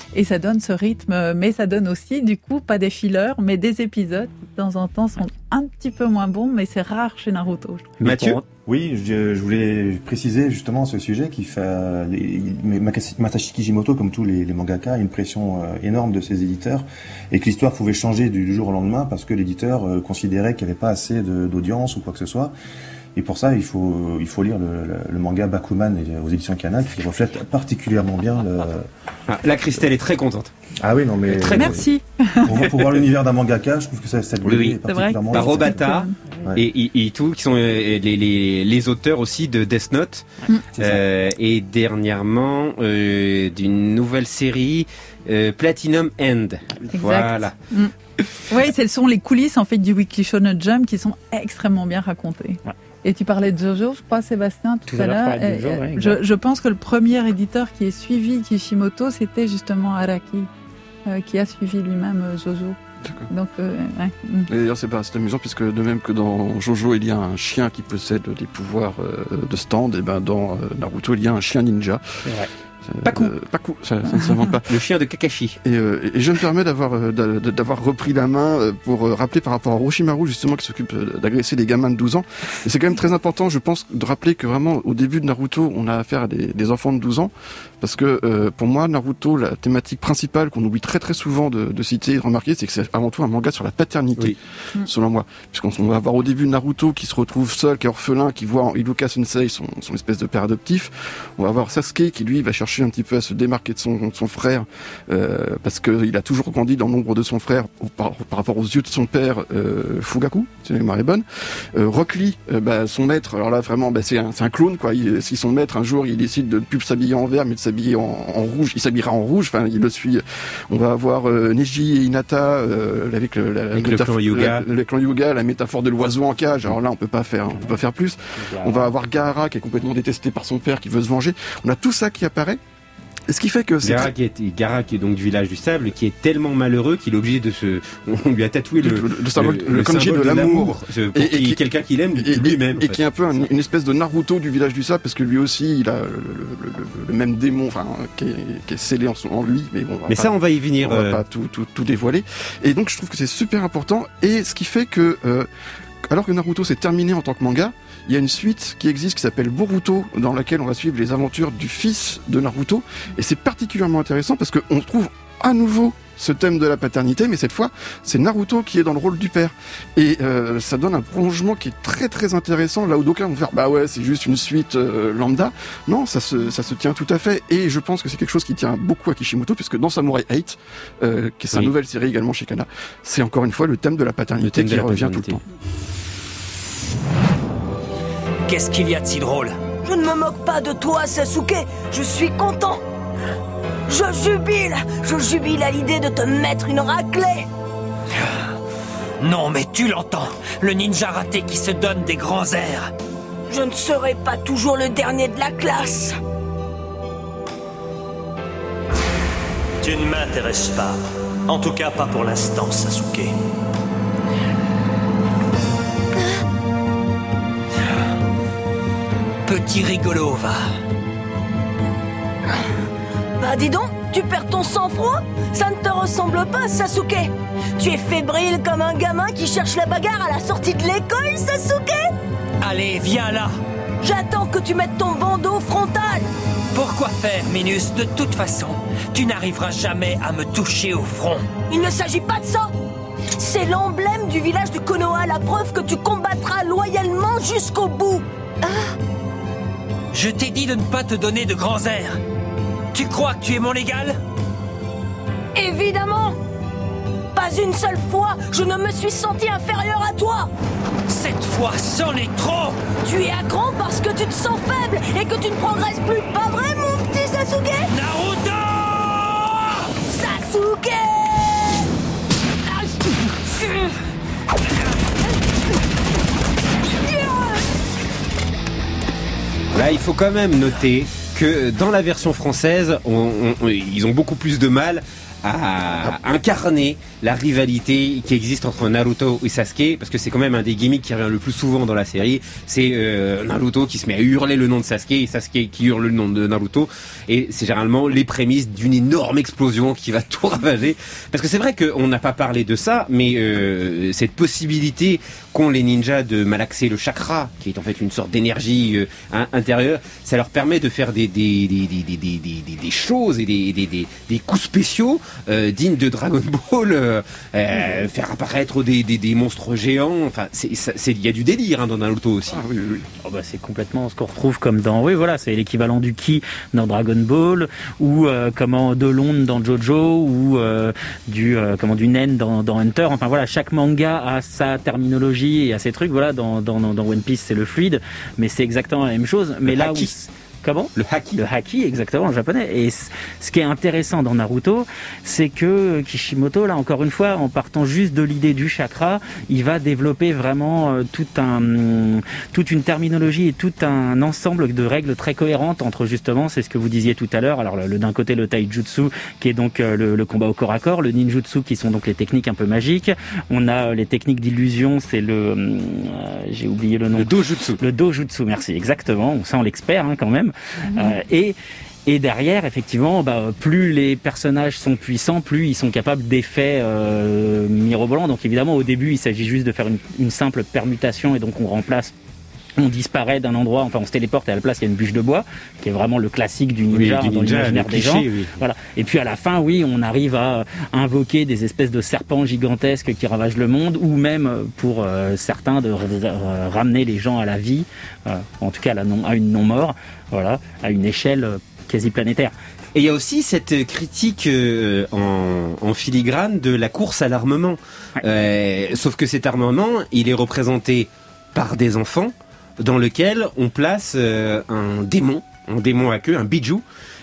Et ça donne ce rythme, mais ça donne aussi, du coup, pas des fillers, mais des épisodes qui, de temps en temps, sont un petit peu moins bons, mais c'est rare chez Naruto. Mathieu ? Oui, je, je voulais préciser justement ce sujet qui fait les, Masashi Kishimoto, comme tous les, les mangaka, a une pression euh, énorme de ses éditeurs et que l'histoire pouvait changer du jour au lendemain parce que l'éditeur euh, considérait qu'il n'y avait pas assez de, d'audience ou quoi que ce soit. Et pour ça, il faut, il faut lire le, le, le manga Bakuman aux éditions Kana qui reflète particulièrement bien le... Ah, là, Christelle est très contente. Ah oui, non mais... Très Merci. Pour, pour voir l'univers d'un mangaka, je trouve que ça, cette oui, oui. est particulièrement... Par Robata ouais. et Itu, qui sont les, les, les auteurs aussi de Death Note. Mm. Euh, et dernièrement, euh, d'une nouvelle série, euh, Platinum End. Exact. Voilà. Mm. Oui, ce sont les coulisses en fait du Weekly Shonen Jump qui sont extrêmement bien racontées. Ouais. Et tu parlais de Jojo, je crois, Sébastien, tout, tout à l'heure. Jojo, ouais, je, je pense que le premier éditeur qui ait suivi Kishimoto, c'était justement Araki, euh, qui a suivi lui-même euh, Jojo. D'accord. Donc, euh, ouais. Et d'ailleurs, c'est, pas, c'est amusant puisque de même que dans Jojo, il y a un chien qui possède des pouvoirs euh, de stand, et ben dans euh, Naruto, il y a un chien ninja. C'est vrai. Paku. Euh, Paku, ça, ça ne s'invente pas. Le chien de Kakashi. Et, euh, et je me permets d'avoir, euh, d'avoir repris la main pour euh, rappeler par rapport à Orochimaru, justement, qui s'occupe d'agresser les gamins de douze ans. Et c'est quand même très important, je pense, de rappeler que vraiment, au début de Naruto, on a affaire à des, des enfants de douze ans. Parce que euh, pour moi, Naruto, la thématique principale qu'on oublie très très souvent de, de citer et de remarquer, c'est que c'est avant tout un manga sur la paternité, oui. selon moi. Puisqu'on on va avoir au début Naruto qui se retrouve seul, qui est orphelin, qui voit en Iruka Sensei son, son espèce de père adoptif. On va avoir Sasuke qui lui va chercher un petit peu à se démarquer de son, de son frère, euh, parce qu'il a toujours grandi dans l'ombre de son frère par, par rapport aux yeux de son père euh, Fugaku, si la mémoire est bonne. Euh, Rock Lee, euh, bah, son maître, alors là vraiment, bah, c'est, un, c'est un clone quoi. Il, si son maître un jour il décide de ne plus s'habiller en vert mais de s'habiller en, en rouge, il s'habillera en rouge. Enfin, il le suit. On va avoir euh, Neji et Hinata euh, avec, le, la, avec le clan Yuga, le clan Yuga, la métaphore de l'oiseau en cage. Alors là, on peut pas faire, on peut pas faire plus. On va avoir Gaara qui est complètement détesté par son père, qui veut se venger. On a tout ça qui apparaît. Et ce qui fait que c'est Gaara, qui est, Gaara qui est donc du village du sable, qui est tellement malheureux qu'il est obligé de se, on lui a tatoué le, le, le, le symbole, le, le kanji symbole de, de l'amour, l'amour et, et qui, quelqu'un qu'il aime et, lui-même, et, et qui est un peu un, une espèce de Naruto du village du sable, parce que lui aussi il a le, le, le, le même démon, enfin qui est, qui est scellé en, son, en lui, mais bon. On va mais pas, ça, on va y venir. On va euh... pas tout, tout, tout dévoiler. Et donc je trouve que c'est super important, et ce qui fait que euh, alors que Naruto s'est terminé en tant que manga, il y a une suite qui existe qui s'appelle Boruto, dans laquelle on va suivre les aventures du fils de Naruto, et c'est particulièrement intéressant parce qu'on trouve à nouveau ce thème de la paternité, mais cette fois c'est Naruto qui est dans le rôle du père, et euh, ça donne un prolongement qui est très très intéressant, là où d'aucuns vont faire bah ouais c'est juste une suite euh, lambda. Non, ça se, ça se tient tout à fait, et je pense que c'est quelque chose qui tient beaucoup à Kishimoto, puisque dans Samurai huit, euh, qui est sa oui. nouvelle série également chez Kana, c'est encore une fois le thème de la paternité qui revient paternité. tout le temps. Qu'est-ce qu'il y a de si drôle ? Je ne me moque pas de toi, Sasuke. Je suis content. Je jubile. Je jubile à l'idée de te mettre une raclée. Non, mais tu l'entends. Le ninja raté qui se donne des grands airs. Je ne serai pas toujours le dernier de la classe. Tu ne m'intéresses pas. En tout cas, pas pour l'instant, Sasuke. Petit rigolo, va. Bah dis donc, tu perds ton sang-froid ? Ça ne te ressemble pas, Sasuke. Tu es fébrile comme un gamin qui cherche la bagarre à la sortie de l'école, Sasuke. Allez, viens là. J'attends que tu mettes ton bandeau frontal. Pourquoi faire, Minus ? De toute façon, tu n'arriveras jamais à me toucher au front. Il ne s'agit pas de ça. C'est l'emblème du village de Konoha, la preuve que tu combattras loyalement jusqu'au bout. Ah. Je t'ai dit de ne pas te donner de grands airs. Tu crois que tu es mon égal ? Évidemment. Pas une seule fois, je ne me suis senti inférieur à toi. Cette fois, c'en est trop. Tu es à cran parce que tu te sens faible et que tu ne progresses plus. Pas vrai, mon petit Sasuke ? Naruto ! Sasuke ! Là, il faut quand même noter que dans la version française, on, on, ils ont beaucoup plus de mal à incarner la rivalité qui existe entre Naruto et Sasuke, parce que c'est quand même un des gimmicks qui revient le plus souvent dans la série. C'est euh, Naruto qui se met à hurler le nom de Sasuke et Sasuke qui hurle le nom de Naruto, et c'est généralement les prémices d'une énorme explosion qui va tout ravager. Parce que c'est vrai qu'on n'a pas parlé de ça, mais euh, cette possibilité qu'ont les ninjas de malaxer le chakra, qui est en fait une sorte d'énergie euh, intérieure, ça leur permet de faire des des des des des des, des, des choses et des des des, des coups spéciaux euh, dignes de Dragon Ball, euh, euh, faire apparaître des des des monstres géants. Enfin, c'est c'est il y a du délire hein, dans Naruto aussi. Ah, oui, oui. Oh bah c'est complètement ce qu'on retrouve comme dans oui voilà c'est l'équivalent du ki dans Dragon Ball, ou euh, comment de l'onde dans Jojo, ou euh, du euh, comment du nen dans, dans Hunter. Enfin voilà, chaque manga a sa terminologie et a ses trucs. Voilà, dans dans, dans One Piece c'est le fluide, mais c'est exactement la même chose. Mais le là haki. où Comment ? Le haki. Le haki, exactement, en japonais. Et c- ce qui est intéressant dans Naruto, c'est que Kishimoto, là, encore une fois, en partant juste de l'idée du chakra, il va développer vraiment euh, tout un, toute une terminologie et tout un ensemble de règles très cohérentes entre, justement, c'est ce que vous disiez tout à l'heure, alors le, le, d'un côté le taijutsu, qui est donc euh, le, le combat au corps à corps, le ninjutsu, qui sont donc les techniques un peu magiques. On a euh, les techniques d'illusion, c'est le... Euh, j'ai oublié le nom. Le dojutsu. Le dojutsu, merci, exactement. On sent l'expert, hein, quand même. Mmh. Euh, et Et derrière, effectivement, bah, plus les personnages sont puissants, plus ils sont capables d'effets euh, mirobolants. Donc évidemment, au début, il s'agit juste de faire une, une simple permutation, et donc on remplace, on disparaît d'un endroit, enfin on se téléporte, et à la place il y a une bûche de bois, qui est vraiment le classique du ninja, oui, du ninja dans l'imaginaire des gens. Oui. Voilà. Et puis à la fin, oui, on arrive à invoquer des espèces de serpents gigantesques qui ravagent le monde, ou même pour euh, certains de euh, ramener les gens à la vie, euh, en tout cas à, la non, à une non-mort, voilà, à une échelle euh, quasi planétaire. Et il y a aussi cette critique euh, en, en filigrane de la course à l'armement. Ouais. Euh, sauf que cet armement, il est représenté par des enfants, dans lequel on place euh, un démon, un démon à queue, un bijou.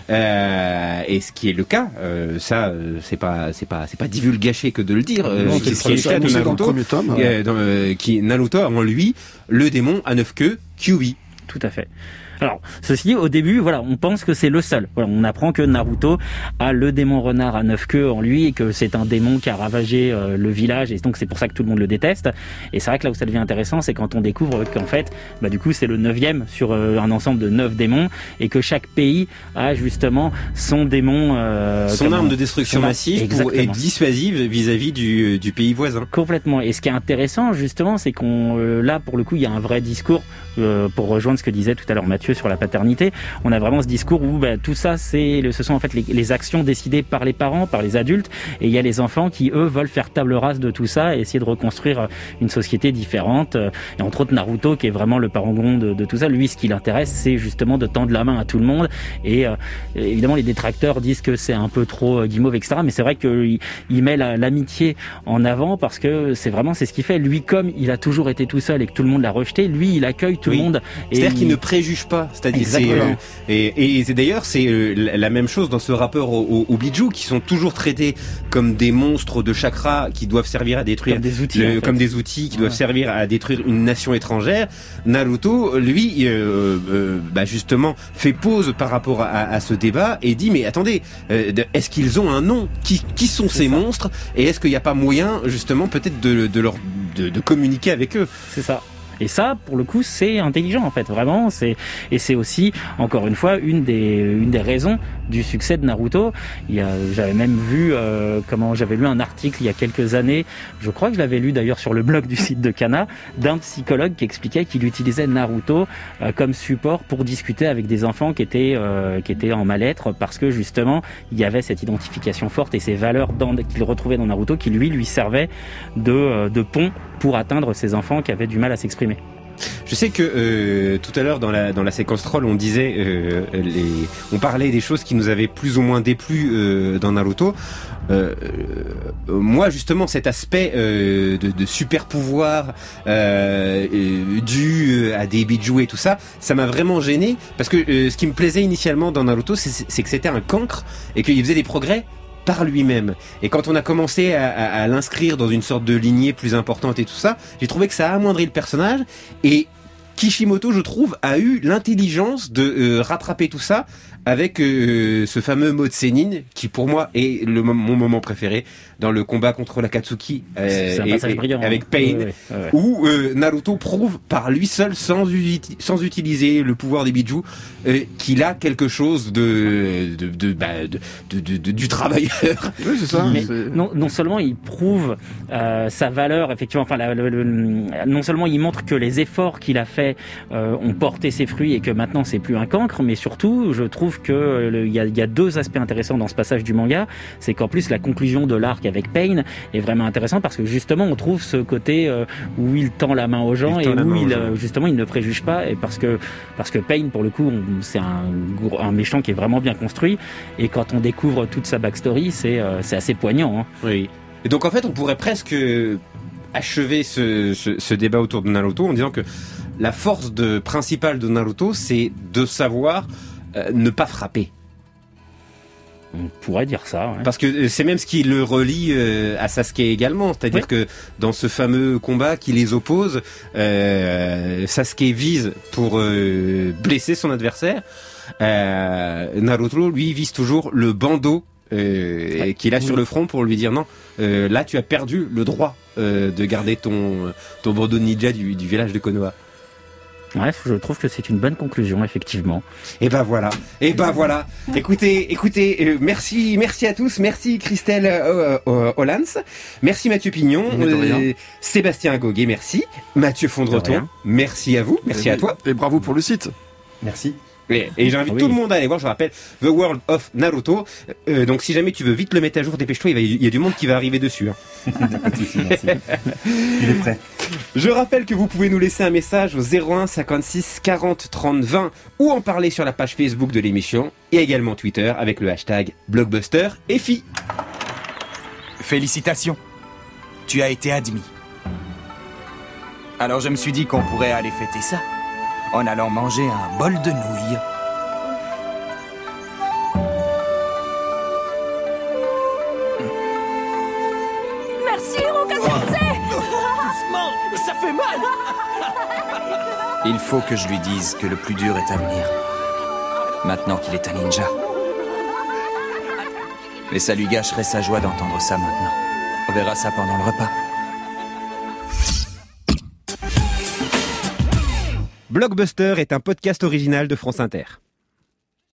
Euh, et ce qui est le cas, euh, ça, euh, c'est pas, c'est pas, c'est pas divulgaché que de le dire. Euh, non, c'est ce qui est le cas de Naruto, tome, ouais. euh, dans, euh, qui Naruto a en lui le démon à neuf queues, Kyuubi. Tout à fait. Alors, ceci dit, au début, voilà, on pense que c'est le seul. Voilà, on apprend que Naruto a le démon renard à neuf queues en lui, et que c'est un démon qui a ravagé euh, le village, et donc c'est pour ça que tout le monde le déteste. Et c'est vrai que là où ça devient intéressant, c'est quand on découvre qu'en fait, bah du coup, c'est le neuvième sur euh, un ensemble de neuf démons, et que chaque pays a justement son démon, euh, son arme de destruction massive pour être dissuasive vis-à-vis du, du pays voisin. Complètement. Et ce qui est intéressant justement, c'est qu'on euh, là pour le coup, il y a un vrai discours euh, pour rejoindre ce que disait tout à l'heure Mathieu sur la paternité. On a vraiment ce discours où bah, tout ça, c'est, ce sont en fait les, les actions décidées par les parents, par les adultes, et il y a les enfants qui, eux, veulent faire table rase de tout ça et essayer de reconstruire une société différente. Et entre autres, Naruto, qui est vraiment le parangon de, de tout ça, lui, ce qui l'intéresse, c'est justement de tendre la main à tout le monde. Et euh, évidemment, les détracteurs disent que c'est un peu trop euh, guimauve, et cetera. Mais c'est vrai qu'il il met la, l'amitié en avant, parce que c'est vraiment, c'est ce qu'il fait. Lui, comme il a toujours été tout seul et que tout le monde l'a rejeté, lui, il accueille tout oui. le monde. C'est-à-dire et qu'il il... ne préjuge pas. C'est-à-dire c'est, euh, et, et c'est d'ailleurs c'est euh, la même chose dans ce rapport aux, aux bijou, qui sont toujours traités comme des monstres de chakra qui doivent servir à détruire comme des outils, le, en fait. comme des outils qui ouais. doivent servir à détruire une nation étrangère. Naruto, lui, euh, euh, bah justement, fait pause par rapport à, à ce débat et dit mais attendez, euh, est-ce qu'ils ont un nom ? Qui, qui sont c'est ces ça. monstres ? Et est-ce qu'il n'y a pas moyen justement peut-être de, de leur de, de communiquer avec eux ? C'est ça. Et ça, pour le coup, c'est intelligent en fait, vraiment. C'est et c'est aussi, encore une fois, une des une des raisons du succès de Naruto. Il y a, j'avais même vu euh, comment j'avais lu un article il y a quelques années. Je crois que je l'avais lu d'ailleurs sur le blog du site de Kana, d'un psychologue qui expliquait qu'il utilisait Naruto euh, comme support pour discuter avec des enfants qui étaient euh, qui étaient en mal-être, parce que justement il y avait cette identification forte et ces valeurs dans, qu'il retrouvait dans Naruto qui lui lui servaient de euh, de pont pour atteindre ces enfants qui avaient du mal à s'exprimer. Je sais que euh, tout à l'heure dans la dans la séquence troll, on disait euh, les on parlait des choses qui nous avaient plus ou moins déplu euh, dans Naruto. Euh, euh, moi justement cet aspect euh, de, de super pouvoir euh, euh, dû à des bijou et tout ça, ça m'a vraiment gêné, parce que euh, ce qui me plaisait initialement dans Naruto, c'est, c'est que c'était un cancre et qu'il faisait des progrès par lui-même. Et quand on a commencé à, à, à l'inscrire dans une sorte de lignée plus importante et tout ça, j'ai trouvé que ça a amoindri le personnage, et Kishimoto, je trouve, a eu l'intelligence de euh, rattraper tout ça avec euh, ce fameux mot de Sénine qui pour moi est le, mon moment préféré dans le combat contre l'Akatsuki euh, c'est un et, passage et, brillant, avec hein. Pain, Ouais, ouais, ouais. où euh, Naruto prouve par lui seul, sans, uti- sans utiliser le pouvoir des Biju, euh, qu'il a quelque chose de, de, de, bah, de, de, de, de du travailleur. Oui, c'est ça. Mais c'est- non, non seulement il prouve euh, sa valeur, effectivement, enfin, la, le, le, non seulement il montre que les efforts qu'il a faits euh, ont porté ses fruits et que maintenant c'est plus un cancre, mais surtout, je trouve que euh, le- il y a, il y a deux aspects intéressants dans ce passage du manga. C'est qu'en plus la conclusion de l'arc avec Pain est vraiment intéressant parce que justement on trouve ce côté euh, où il tend la main aux gens Il et tend la où main aux il gens. euh, justement il ne préjuge pas, et parce que parce que Pain pour le coup on- c'est un gros- un méchant qui est vraiment bien construit, et quand on découvre toute sa backstory c'est euh, c'est assez poignant, hein. Oui. Et donc en fait, on pourrait presque achever ce, ce, ce débat autour de Naruto en disant que la force de, principale de Naruto, c'est de savoir euh, ne pas frapper. On pourrait dire ça, ouais. Parce que c'est même ce qui le relie euh, à Sasuke également. C'est-à-dire Oui. que dans ce fameux combat qui les oppose, euh, Sasuke vise pour euh, blesser son adversaire. Euh, Naruto, lui, vise toujours le bandeau euh, Ouais. qu'il a sur Oui. le front pour lui dire non, euh, là tu as perdu le droit euh, de garder ton, ton bandeau de ninja du, du village de Konoha. Bref, je trouve que c'est une bonne conclusion, effectivement. Et ben voilà, et ben voilà. Écoutez, écoutez, euh, merci, merci à tous, merci Christelle euh, euh, Hollands, merci Mathieu Pignon, Mais de rien. euh, Sébastien Goguet, merci, Mathieu De Fondreton, rien. merci à vous, merci et, à toi. Et bravo pour le site. Merci. Et, et j'invite Oui. tout le monde à aller voir, je rappelle, The World of Naruto. Euh, donc si jamais tu veux vite le mettre à jour, dépêche-toi, il, va- il y a du monde qui va arriver dessus. Hein. Pas de souci, merci. Il est prêt. Je rappelle que vous pouvez nous laisser un message au zéro un cinquante-six quarante trente vingt ou en parler sur la page Facebook de l'émission et également Twitter avec le hashtag Blockbuster et F I. Félicitations. Tu as été admis. Alors je me suis dit qu'on pourrait aller fêter ça en allant manger un bol de nouilles. Merci, Hiroka-sensei. Doucement, ça fait mal. Il faut que je lui dise que le plus dur est à venir. Maintenant qu'il est un ninja. Mais ça lui gâcherait sa joie d'entendre ça maintenant. On verra ça pendant le repas. Blockbuster est un podcast original de France Inter.